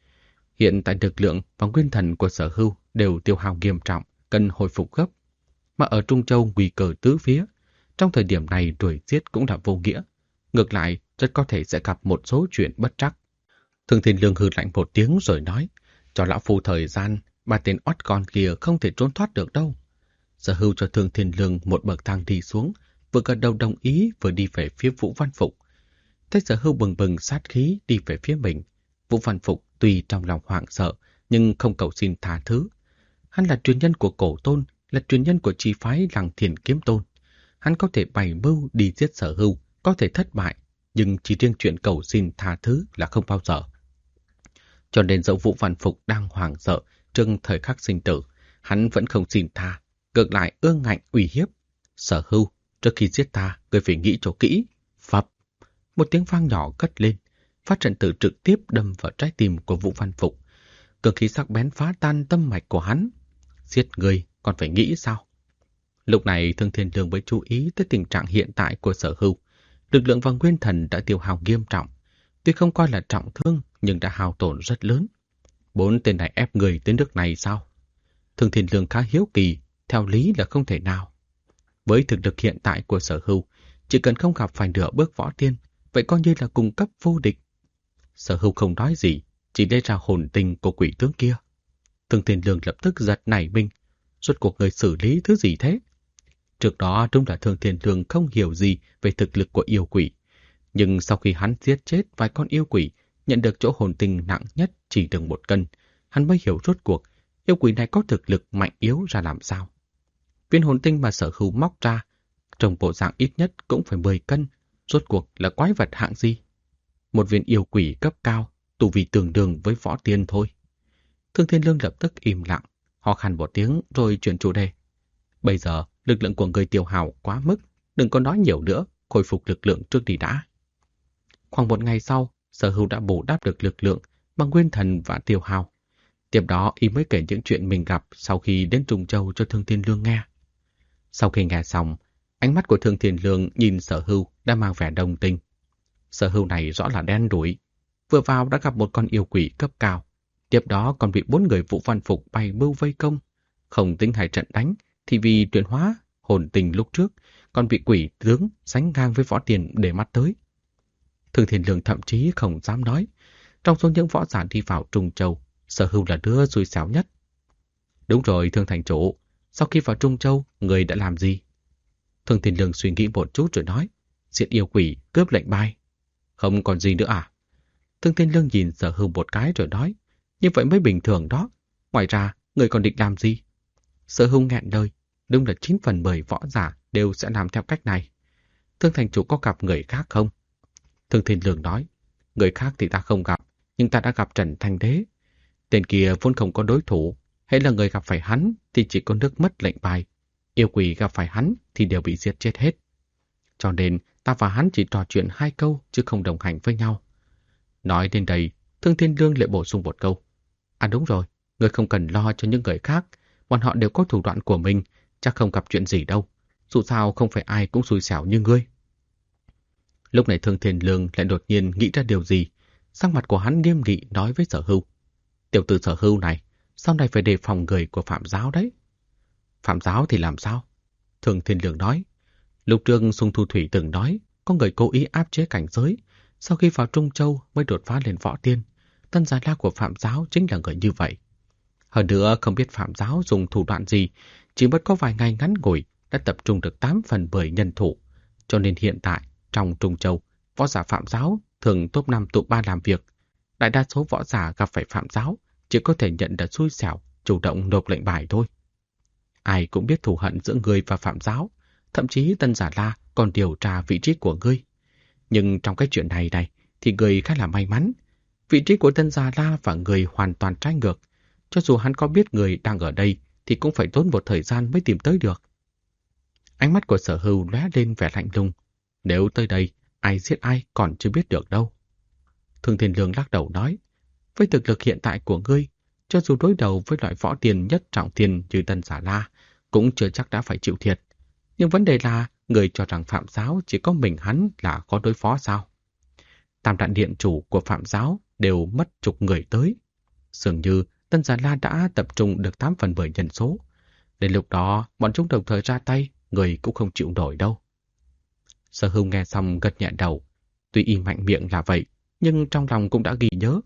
Hiện tại lực lượng và nguyên thần của Sở Hưu đều tiêu hao nghiêm trọng, cần hồi phục gấp. Mà ở Trung Châu nguy cơ tứ phía, trong thời điểm này đuổi giết cũng là vô nghĩa. Ngược lại, rất có thể sẽ gặp một số chuyện bất trắc. Thương Thiên Lương hừ lạnh một tiếng rồi nói, cho lão phu thời gian, ba tên oát con kia không thể trốn thoát được đâu. Sở Hưu cho Thương Thiên Lương một bậc thang đi xuống, vừa gật đầu đồng ý vừa đi về phía Vũ Văn Phục. Thấy Sở Hưu bừng bừng sát khí đi về phía mình, Vũ Văn Phục tuy trong lòng hoảng sợ nhưng không cầu xin tha thứ. Hắn là truyền nhân của Cổ Tôn, là truyền nhân của chi phái Lăng Thiền Kiếm Tôn. Hắn có thể bày mưu đi giết Sở Hưu, có thể thất bại, nhưng chỉ riêng chuyện cầu xin tha thứ là không bao giờ. Cho nên dẫu Vũ Văn Phục đang hoảng sợ trước thời khắc sinh tử, hắn vẫn không xin tha, ngược lại ương ngạnh uy hiếp. Sở Hưu, trước khi giết ta, ngươi phải nghĩ cho kỹ. Phập! Một tiếng vang nhỏ cất lên, phát trận tử trực tiếp đâm vào trái tim của Vũ Văn Phục. Cường khí sắc bén phá tan tâm mạch của hắn. Giết người còn phải nghĩ sao? Lúc này Thương Thiên Lương mới chú ý tới tình trạng hiện tại của Sở Hưu. Lực lượng và nguyên thần đã tiêu hao nghiêm trọng. Tuy không coi là trọng thương nhưng đã hao tổn rất lớn. 4 tên này ép người tới nước này sao? Thương Thiên Lương khá hiếu kỳ, theo lý là không thể nào. Với thực lực hiện tại của Sở Hưu, chỉ cần không gặp phải nửa bước võ tiên, vậy coi như là cung cấp vô địch. Sở Hưu không nói gì, chỉ lấy ra hồn tinh của quỷ tướng kia. Thương Thiên Lương lập tức giật nảy mình. Rốt cuộc người xử lý thứ gì thế? Trước đó đúng là Thương Thiên Lương không hiểu gì về thực lực của yêu quỷ. Nhưng sau khi hắn giết chết vài con yêu quỷ, nhận được chỗ hồn tinh nặng nhất chỉ được 1 cân, hắn mới hiểu rốt cuộc yêu quỷ này có thực lực mạnh yếu ra làm sao. Viên hồn tinh mà Sở Hưu móc ra, trong bộ dạng ít nhất cũng phải 10 cân, rốt cuộc là quái vật hạng gì? Một viên yêu quỷ cấp cao, tu vi tương đương với võ tiên thôi. Thương Thiên Lương lập tức im lặng, ho khan một tiếng rồi chuyển chủ đề. Bây giờ, lực lượng của người tiêu hao quá mức, đừng có nói nhiều nữa, khôi phục lực lượng trước đi đã. Khoảng 1 ngày sau, Sở Hưu đã bù đắp được lực lượng bằng nguyên thần và tiêu hao. Tiếp đó, y mới kể những chuyện mình gặp sau khi đến Trung Châu cho Thương Thiên Lương nghe. Sau khi nghe xong, ánh mắt của Thương Thiên Lương nhìn Sở Hưu đã mang vẻ đồng tình. Sở Hưu này rõ là đen đủi. Vừa vào đã gặp một con yêu quỷ cấp cao. Tiếp đó còn bị 4 người Vũ Văn Phục bày mưu vây công. Không tính 2 trận đánh, thì vì chuyển hóa hồn tình lúc trước, còn bị quỷ tướng sánh ngang với võ tiền để mắt tới. Thương Thiên Lương thậm chí không dám nói, trong số những võ giả đi vào Trung Châu, Sở Hưu là đứa xui xẻo nhất. Đúng rồi, Thương thành chủ, sau khi vào Trung Châu, người đã làm gì? Thương Thiên Lương suy nghĩ một chút rồi nói, giết yêu quỷ, cướp lệnh bài. Không còn gì nữa à? Thương Thiên Lương nhìn Sở Hưu một cái rồi nói, như vậy mới bình thường đó. Ngoài ra, người còn định làm gì? Sở Hưu nghẹn lời, đúng là 9 phần 10 võ giả đều sẽ làm theo cách này. Thương thành chủ có gặp người khác không? Thương Thiên Lương nói, người khác thì ta không gặp, nhưng ta đã gặp Trần Thanh Đế. Tên kia vốn không có đối thủ, hay là người gặp phải hắn thì chỉ có nước mất lệnh bài. Yêu quỷ gặp phải hắn thì đều bị giết chết hết. Cho nên ta và hắn chỉ trò chuyện 2 câu chứ không đồng hành với nhau. Nói đến đây, Thương Thiên Lương lại bổ sung một câu. À đúng rồi, người không cần lo cho những người khác, bọn họ đều có thủ đoạn của mình, chắc không gặp chuyện gì đâu. Dù sao không phải ai cũng xui xẻo như ngươi. Lúc này Thương Thiên Lương lại đột nhiên nghĩ ra điều gì. Sắc mặt của hắn nghiêm nghị nói với Sở Hưu. Tiểu tử Sở Hưu này, sau này phải đề phòng người của Phạm Giáo đấy. Phạm Giáo thì làm sao? Thương Thiên Lương nói. Lúc trước Sung Thu Thủy từng nói, có người cố ý áp chế cảnh giới, sau khi vào Trung Châu mới đột phá lên võ tiên. Tân Già La của Phạm Giáo chính là người như vậy. Hơn nữa không biết Phạm Giáo dùng thủ đoạn gì, chỉ mất có vài ngày ngắn ngủi đã tập trung được 8 phần 10 nhân thủ. Cho nên hiện tại, trong Trung Châu, võ giả Phạm Giáo thường top 5 top 3 làm việc. Đại đa số võ giả gặp phải Phạm Giáo chỉ có thể nhận là xui xẻo, chủ động nộp lệnh bài thôi. Ai cũng biết thù hận giữa ngươi và Phạm Giáo, thậm chí Tân Giả La còn điều tra vị trí của ngươi. Nhưng trong cái chuyện này thì ngươi khá là may mắn. Vị trí của Tân Giả La và ngươi hoàn toàn trái ngược. Cho dù hắn có biết người đang ở đây thì cũng phải tốn một thời gian mới tìm tới được. Ánh mắt của Sở Hưu lóe lên vẻ lạnh lùng. Nếu tới đây, ai giết ai còn chưa biết được đâu. Thương Thiên Lương lắc đầu nói, với thực lực hiện tại của ngươi, cho dù đối đầu với loại võ tiền nhất trọng thiên như Tân Giả La, cũng chưa chắc đã phải chịu thiệt. Nhưng vấn đề là, người cho rằng Phạm Giáo chỉ có mình hắn là khó đối phó sao? Tam đại điện chủ của Phạm Giáo đều mất chục người tới. Dường như Tân Giả La đã tập trung được 8 phần 10 nhân số. Đến lúc đó, bọn chúng đồng thời ra tay, người cũng không chịu nổi đâu. Sở Hưu nghe xong gật nhẹ đầu. Tuy y mạnh miệng là vậy, nhưng trong lòng cũng đã ghi nhớ.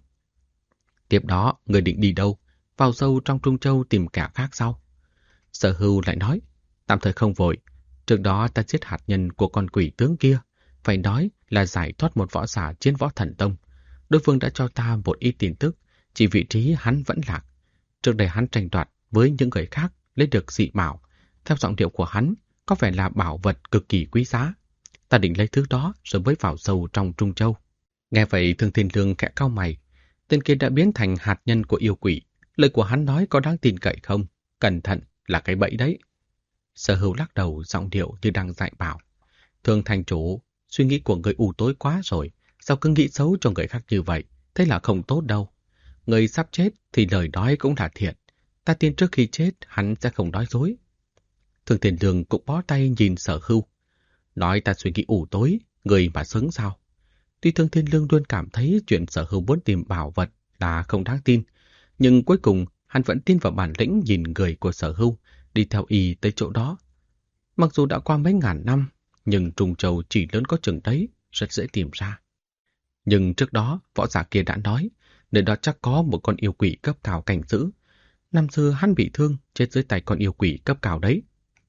Tiếp đó, người định đi đâu? Vào sâu trong Trung Châu tìm kẻ khác sao? Sở Hưu lại nói, tạm thời không vội. Trước đó ta giết hạt nhân của con quỷ tướng kia. Phải nói là giải thoát một võ giả chiến võ thần tông. Đối phương đã cho ta một ít tin tức, chỉ vị trí hắn vẫn lạc. Trước đây hắn tranh đoạt với những người khác lấy được dị bảo. Theo giọng điệu của hắn, có vẻ là bảo vật cực kỳ quý giá. Ta định lấy thứ đó rồi mới vào sâu trong Trung Châu. Nghe vậy Thương Thiên Lương khẽ cau mày. Tên kia đã biến thành hạt nhân của yêu quỷ. Lời của hắn nói có đáng tin cậy không? Cẩn thận là cái bẫy đấy. Sở Hưu lắc đầu giọng điệu như đang dạy bảo. Thương thành chủ, suy nghĩ của người u tối quá rồi. Sao cứ nghĩ xấu cho người khác như vậy? Thế là không tốt đâu. Người sắp chết thì lời nói cũng là thiệt. Ta tin trước khi chết hắn sẽ không nói dối. Thương Thiên Lương cũng bó tay nhìn Sở Hưu. Nói ta suy nghĩ ủ tối, người mà xứng sao? Tuy Thương Thiên Lương luôn cảm thấy chuyện Sở Hưu muốn tìm bảo vật là không đáng tin, nhưng cuối cùng hắn vẫn tin vào bản lĩnh nhìn người của Sở Hưu, đi theo y tới chỗ đó. Mặc dù đã qua mấy ngàn năm, nhưng Trung Châu chỉ lớn có chừng đấy, rất dễ tìm ra. Nhưng trước đó, võ giả kia đã nói, nơi đó chắc có một con yêu quỷ cấp cao cảnh giữ. Năm xưa hắn bị thương, chết dưới tay con yêu quỷ cấp cao đấy.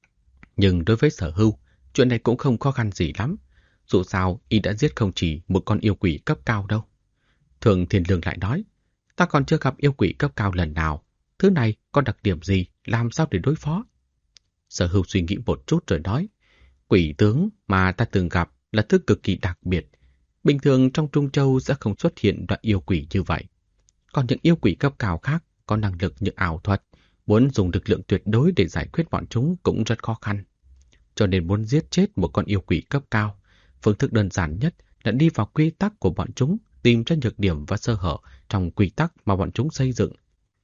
Nhưng đối với Sở Hưu, chuyện này cũng không khó khăn gì lắm. Dù sao, y đã giết không chỉ một con yêu quỷ cấp cao đâu. Thường Thiên Lương lại nói, ta còn chưa gặp yêu quỷ cấp cao lần nào. Thứ này có đặc điểm gì, làm sao để đối phó? Sở Hưu suy nghĩ một chút rồi nói, quỷ tướng mà ta từng gặp là thứ cực kỳ đặc biệt. Bình thường trong Trung Châu sẽ không xuất hiện loại yêu quỷ như vậy. Còn những yêu quỷ cấp cao khác có năng lực như ảo thuật, muốn dùng lực lượng tuyệt đối để giải quyết bọn chúng cũng rất khó khăn. Cho nên muốn giết chết một con yêu quỷ cấp cao, phương thức đơn giản nhất là đi vào quy tắc của bọn chúng, tìm ra nhược điểm và sơ hở trong quy tắc mà bọn chúng xây dựng.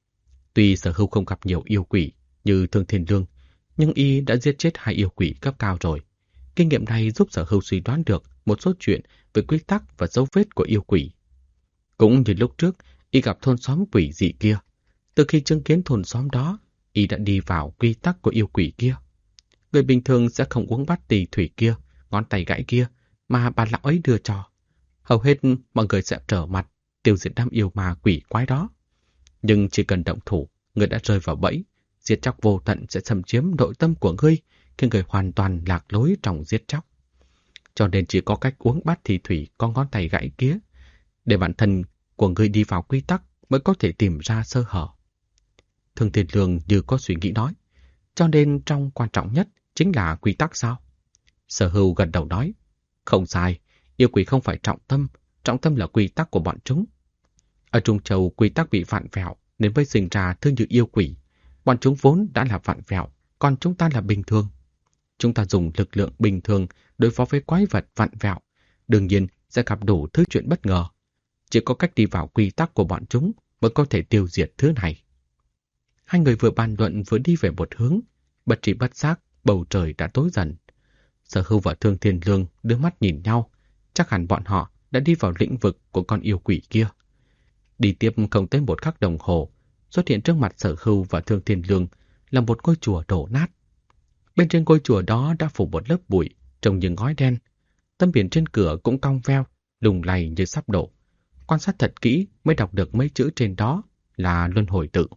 Tuy Sở Hưu không gặp nhiều yêu quỷ như Thương Thiên Lương, nhưng y đã giết chết 2 yêu quỷ cấp cao rồi. Kinh nghiệm này giúp Sở Hưu suy đoán được một số chuyện về quy tắc và dấu vết của yêu quỷ. Cũng như lúc trước, y gặp thôn xóm quỷ dị kia. Từ khi chứng kiến thôn xóm đó, y đã đi vào quy tắc của yêu quỷ kia. Người bình thường sẽ không uống bát tỳ thủy kia, ngón tay gãy kia, mà bà lão ấy đưa cho. Hầu hết mọi người sẽ trở mặt, tiêu diệt đám yêu ma quỷ quái đó. Nhưng chỉ cần động thủ, người đã rơi vào bẫy, giết chóc vô tận sẽ xâm chiếm nội tâm của ngươi, khiến người hoàn toàn lạc lối trong giết chóc. Cho nên chỉ có cách uống bát tỳ thủy có ngón tay gãy kia, để bản thân của ngươi đi vào quy tắc mới có thể tìm ra sơ hở. Thương Thiên Lương như có suy nghĩ nói, cho nên trong quan trọng nhất chính là quy tắc sao? Sở Hưu gật đầu nói, không sai, yêu quỷ không phải trọng tâm là quy tắc của bọn chúng. Ở Trung Châu quy tắc bị vặn vẹo nên mới sinh ra thứ như yêu quỷ. Bọn chúng vốn đã là vặn vẹo, còn chúng ta là bình thường. Chúng ta dùng lực lượng bình thường đối phó với quái vật vặn vẹo, đương nhiên sẽ gặp đủ thứ chuyện bất ngờ. Chỉ có cách đi vào quy tắc của bọn chúng mới có thể tiêu diệt thứ này. Hai người vừa bàn luận vừa đi về một hướng, bất tri bất giác bầu trời đã tối dần. Sở Hưu và Thương Thiên Lương đưa mắt nhìn nhau, chắc hẳn bọn họ đã đi vào lĩnh vực của con yêu quỷ kia. Đi tiếp không tới một khắc đồng hồ, xuất hiện trước mặt Sở Hưu và Thương Thiên Lương là một ngôi chùa đổ nát. Bên trên ngôi chùa đó đã phủ một lớp bụi, trông như ngói đen. Tấm biển trên cửa cũng cong veo, lùng lay như sắp đổ. Quan sát thật kỹ mới đọc được mấy chữ trên đó là luân hồi tự.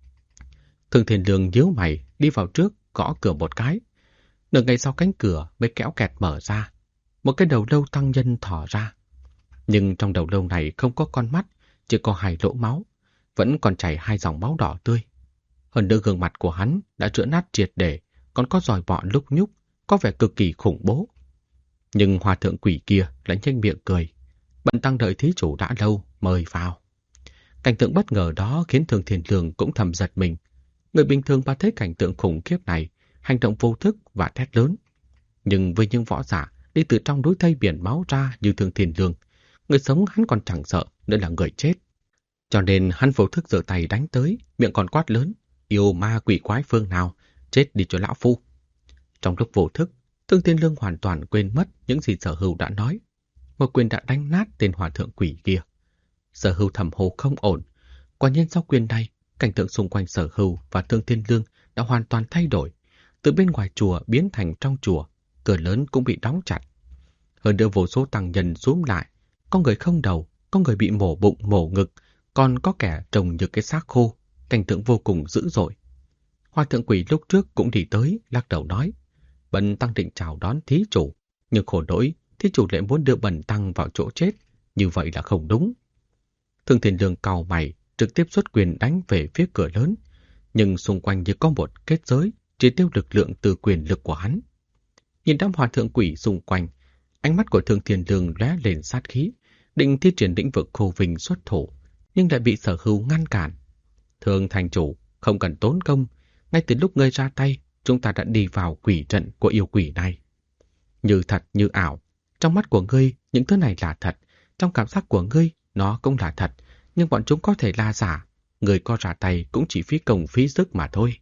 Thương Thiên Lương nhíu mày đi vào trước, gõ cửa một cái. Nửa ngày sau cánh cửa mới kéo kẹt mở ra. Một cái đầu lâu tăng nhân thỏ ra. Nhưng trong đầu lâu này không có con mắt, chỉ có 2 lỗ máu, vẫn còn chảy 2 dòng máu đỏ tươi. Hơn nữa gương mặt của hắn đã rữa nát triệt để, còn có giòi bọ lúc nhúc, có vẻ cực kỳ khủng bố. Nhưng hòa thượng quỷ kia lại nhanh miệng cười. Bần tăng đợi thí chủ đã lâu, mời vào. Cảnh tượng bất ngờ đó khiến Thương Thiên Lương cũng thầm giật mình. Người bình thường mà thấy cảnh tượng khủng khiếp này, hành động vô thức và thét lớn. Nhưng với những võ giả đi từ trong núi thây biển máu ra như Thương Thiên Lương, người sống hắn còn chẳng sợ nữa là người chết. Cho nên hắn vô thức giơ tay đánh tới, miệng còn quát lớn, yêu ma quỷ quái phương nào, chết đi cho lão phu. Trong lúc vô thức, Thương Thiên Lương hoàn toàn quên mất những gì Sở Hưu đã nói. Một quyền đã đánh nát tên hòa thượng quỷ kia. Sở Hưu thầm hô không ổn. Quả nhiên sau quyền này, cảnh tượng xung quanh Sở Hưu và Thương Thiên Lương đã hoàn toàn thay đổi. Từ bên ngoài chùa biến thành trong chùa, cửa lớn cũng bị đóng chặt. Hơn nữa vô số tăng nhân xúm lại, có người không đầu, có người bị mổ bụng mổ ngực, còn có kẻ trông như cái xác khô, cảnh tượng vô cùng dữ dội. Hòa thượng quỷ lúc trước cũng đi tới, lắc đầu nói, bần tăng định chào đón thí chủ, nhưng khổ nỗi thí chủ lại muốn đưa bần tăng vào chỗ chết, như vậy là không đúng. Thương Thiên Lương cau mày, trực tiếp xuất quyền đánh về phía cửa lớn, nhưng xung quanh như có một kết giới, chỉ tiêu lực lượng từ quyền lực của hắn. Nhìn đám hòa thượng quỷ xung quanh, ánh mắt của Thương Thiên Lương lóe lên sát khí, định thi triển lĩnh vực Khô Vinh xuất thủ, nhưng lại bị Sở Hưu ngăn cản. Thương thành chủ, không cần tốn công, ngay từ lúc ngươi ra tay, chúng ta đã đi vào quỷ trận của yêu quỷ này. Như thật như ảo, trong mắt của ngươi những thứ này là thật, trong cảm giác của ngươi nó cũng là thật, nhưng bọn chúng có thể là giả, người có ra tay cũng chỉ phí công phí sức mà thôi.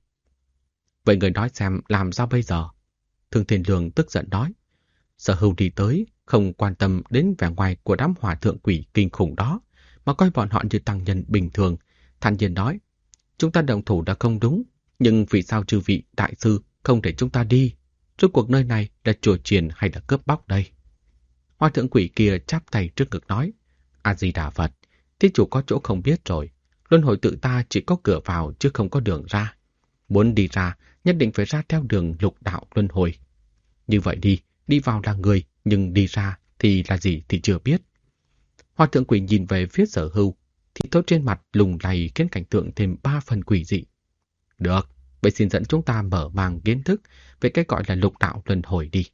Vậy người nói xem làm sao bây giờ? Thương Thiên Lương tức giận nói. Sở Hưu đi tới, không quan tâm đến vẻ ngoài của đám hòa thượng quỷ kinh khủng đó, mà coi bọn họ như tăng nhân bình thường, thản nhiên nói, chúng ta động thủ đã không đúng, nhưng vì sao chư vị đại sư không để chúng ta đi? Rốt cuộc nơi này là chùa chiền hay là cướp bóc đây? Hòa thượng quỷ kia chắp tay trước ngực nói, A-di-đà Phật, thí chủ có chỗ không biết rồi, luân hồi tự ta chỉ có cửa vào chứ không có đường ra. Muốn đi ra, nhất định phải ra theo đường lục đạo luân hồi. Như vậy đi vào là người, nhưng đi ra thì là gì thì chưa biết. Hòa thượng quỷ nhìn về phía Sở Hưu, thì thốt trên mặt lùng lay khiến cảnh tượng thêm 3 phần quỷ dị. Được, vậy xin dẫn chúng ta mở màng kiến thức về cái gọi là lục đạo luân hồi đi.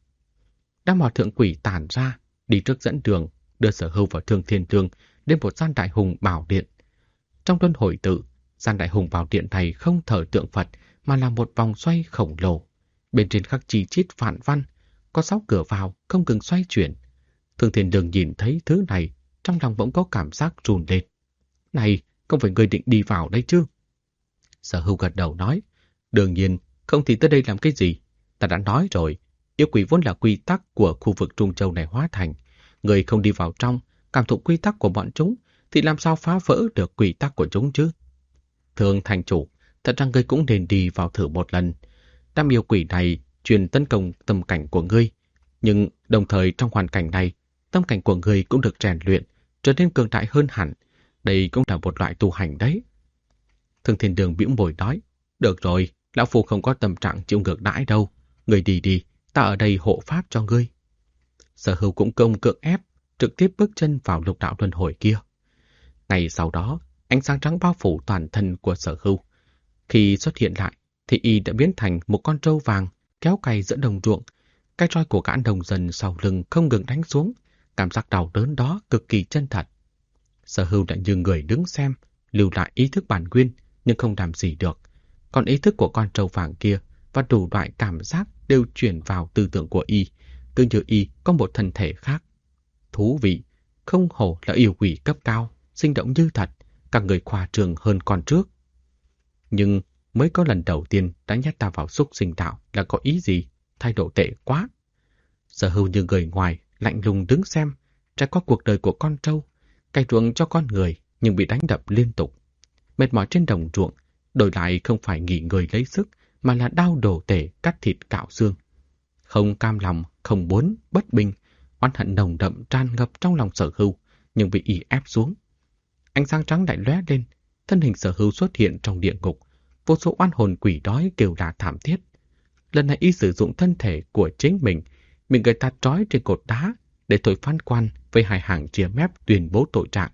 Đám hòa thượng quỷ tản ra, đi trước dẫn đường, đưa Sở Hưu và Thương Thiên Lương đến một gian đại hùng bảo điện. Trong luân hồi tự, gian đại hùng bảo điện này không thờ tượng Phật mà là một vòng xoay khổng lồ. Bên trên khắc chi chít phản văn, có 6 cửa vào không ngừng xoay chuyển. Thương Thiên Lương nhìn thấy thứ này, trong lòng bỗng có cảm giác run lên. Này, không phải người định đi vào đây chứ? Sở Hưu gật đầu nói, đương nhiên, không thì tới đây làm cái gì? Ta đã nói rồi, yêu quỷ vốn là quy tắc của khu vực Trung Châu này hóa thành. Người không đi vào trong, cảm thụ quy tắc của bọn chúng, thì làm sao phá vỡ được quy tắc của chúng chứ? Thưa thành chủ, thật ra ngươi cũng nên đi vào thử một lần. Đám yêu quỷ này truyền tấn công tâm cảnh của ngươi, nhưng đồng thời trong hoàn cảnh này, tâm cảnh của ngươi cũng được rèn luyện, trở nên cường đại hơn hẳn. Đây cũng là một loại tu hành đấy. Thương Thiên Đường bĩu môi nói, được rồi, lão phu không có tâm trạng chịu ngược đãi đâu. Ngươi đi đi, ta ở đây hộ pháp cho ngươi. Sở Hưu cũng công cưỡng ép, trực tiếp bước chân vào lục đạo luân hồi kia. Ngày sau đó, ánh sáng trắng bao phủ toàn thân của Sở Hưu. Khi xuất hiện lại, thì y đã biến thành một con trâu vàng kéo cày giữa đồng ruộng. Cái roi của gã nông dân sau lưng không ngừng đánh xuống, cảm giác đau đớn đó cực kỳ chân thật. Sở Hưu đã như người đứng xem, lưu lại ý thức bản nguyên nhưng không làm gì được. Còn ý thức của con trâu vàng kia và đủ loại cảm giác đều chuyển vào tư tưởng của y, cứ như y có một thân thể khác. Thú vị, không hổ là yêu quỷ cấp cao, sinh động như thật, các người khoa trương hơn con trước. Nhưng mới có lần đầu tiên đã nhét ta vào xúc sinh đạo là có ý gì, thái độ tệ quá. Sở Hưu như người ngoài, lạnh lùng đứng xem, trải qua cuộc đời của con trâu, cày ruộng cho con người nhưng bị đánh đập liên tục. Mệt mỏi trên đồng ruộng, đổi lại không phải nghỉ ngơi lấy sức, mà là đau đổ tể cắt thịt cạo xương. Không cam lòng, không muốn, bất bình, oán hận nồng đậm tràn ngập trong lòng Sở Hưu, nhưng bị y ép xuống. Ánh sáng trắng lại lóe lên, thân hình Sở Hưu xuất hiện trong địa ngục, vô số oan hồn quỷ đói kêu la thảm thiết. Lần này y sử dụng thân thể của chính mình, bị người ta trói trên cột đá để thổi phán quan với hai hàng chia mép tuyên bố tội trạng.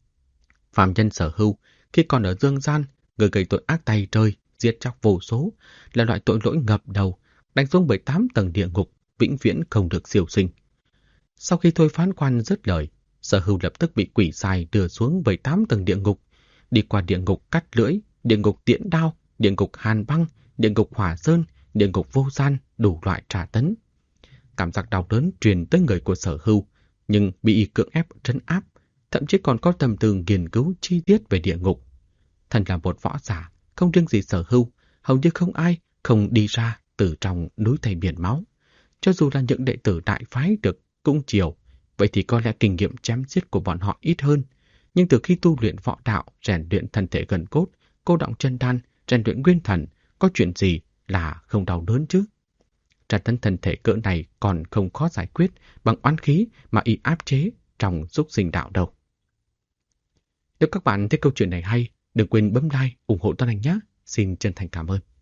Phạm nhân Sở Hưu khi còn ở dương gian, người gây tội ác tay trời, giết chóc vô số, là loại tội lỗi ngập đầu, đánh xuống bởi 8 tầng địa ngục, vĩnh viễn không được siêu sinh. Sau khi thôi phán quan dứt lời, Sở Hưu lập tức bị quỷ sai đưa xuống bởi 8 tầng địa ngục, đi qua địa ngục cắt lưỡi, địa ngục tiễn đao, địa ngục hàn băng, địa ngục hỏa sơn, địa ngục vô gian, đủ loại tra tấn. Cảm giác đau đớn truyền tới người của Sở Hưu, nhưng bị y cưỡng ép trấn áp, thậm chí còn có tâm tư nghiên cứu chi tiết về địa ngục. Thần là một võ giả, không riêng gì Sở Hưu, hầu như không ai không đi ra từ trong núi thây biển máu. Cho dù là những đệ tử đại phái được cung chiều, vậy thì có lẽ kinh nghiệm chém giết của bọn họ ít hơn. Nhưng từ khi tu luyện võ đạo, rèn luyện thân thể gần cốt, cô đọng chân đan, rèn luyện nguyên thần, có chuyện gì là không đau đớn chứ? Tra tấn thân thể cỡ này còn không khó giải quyết bằng oán khí mà y áp chế trong xúc sinh đạo đâu. Nếu các bạn thấy câu chuyện này hay, đừng quên bấm like, ủng hộ Tuấn Anh nhé. Xin chân thành cảm ơn.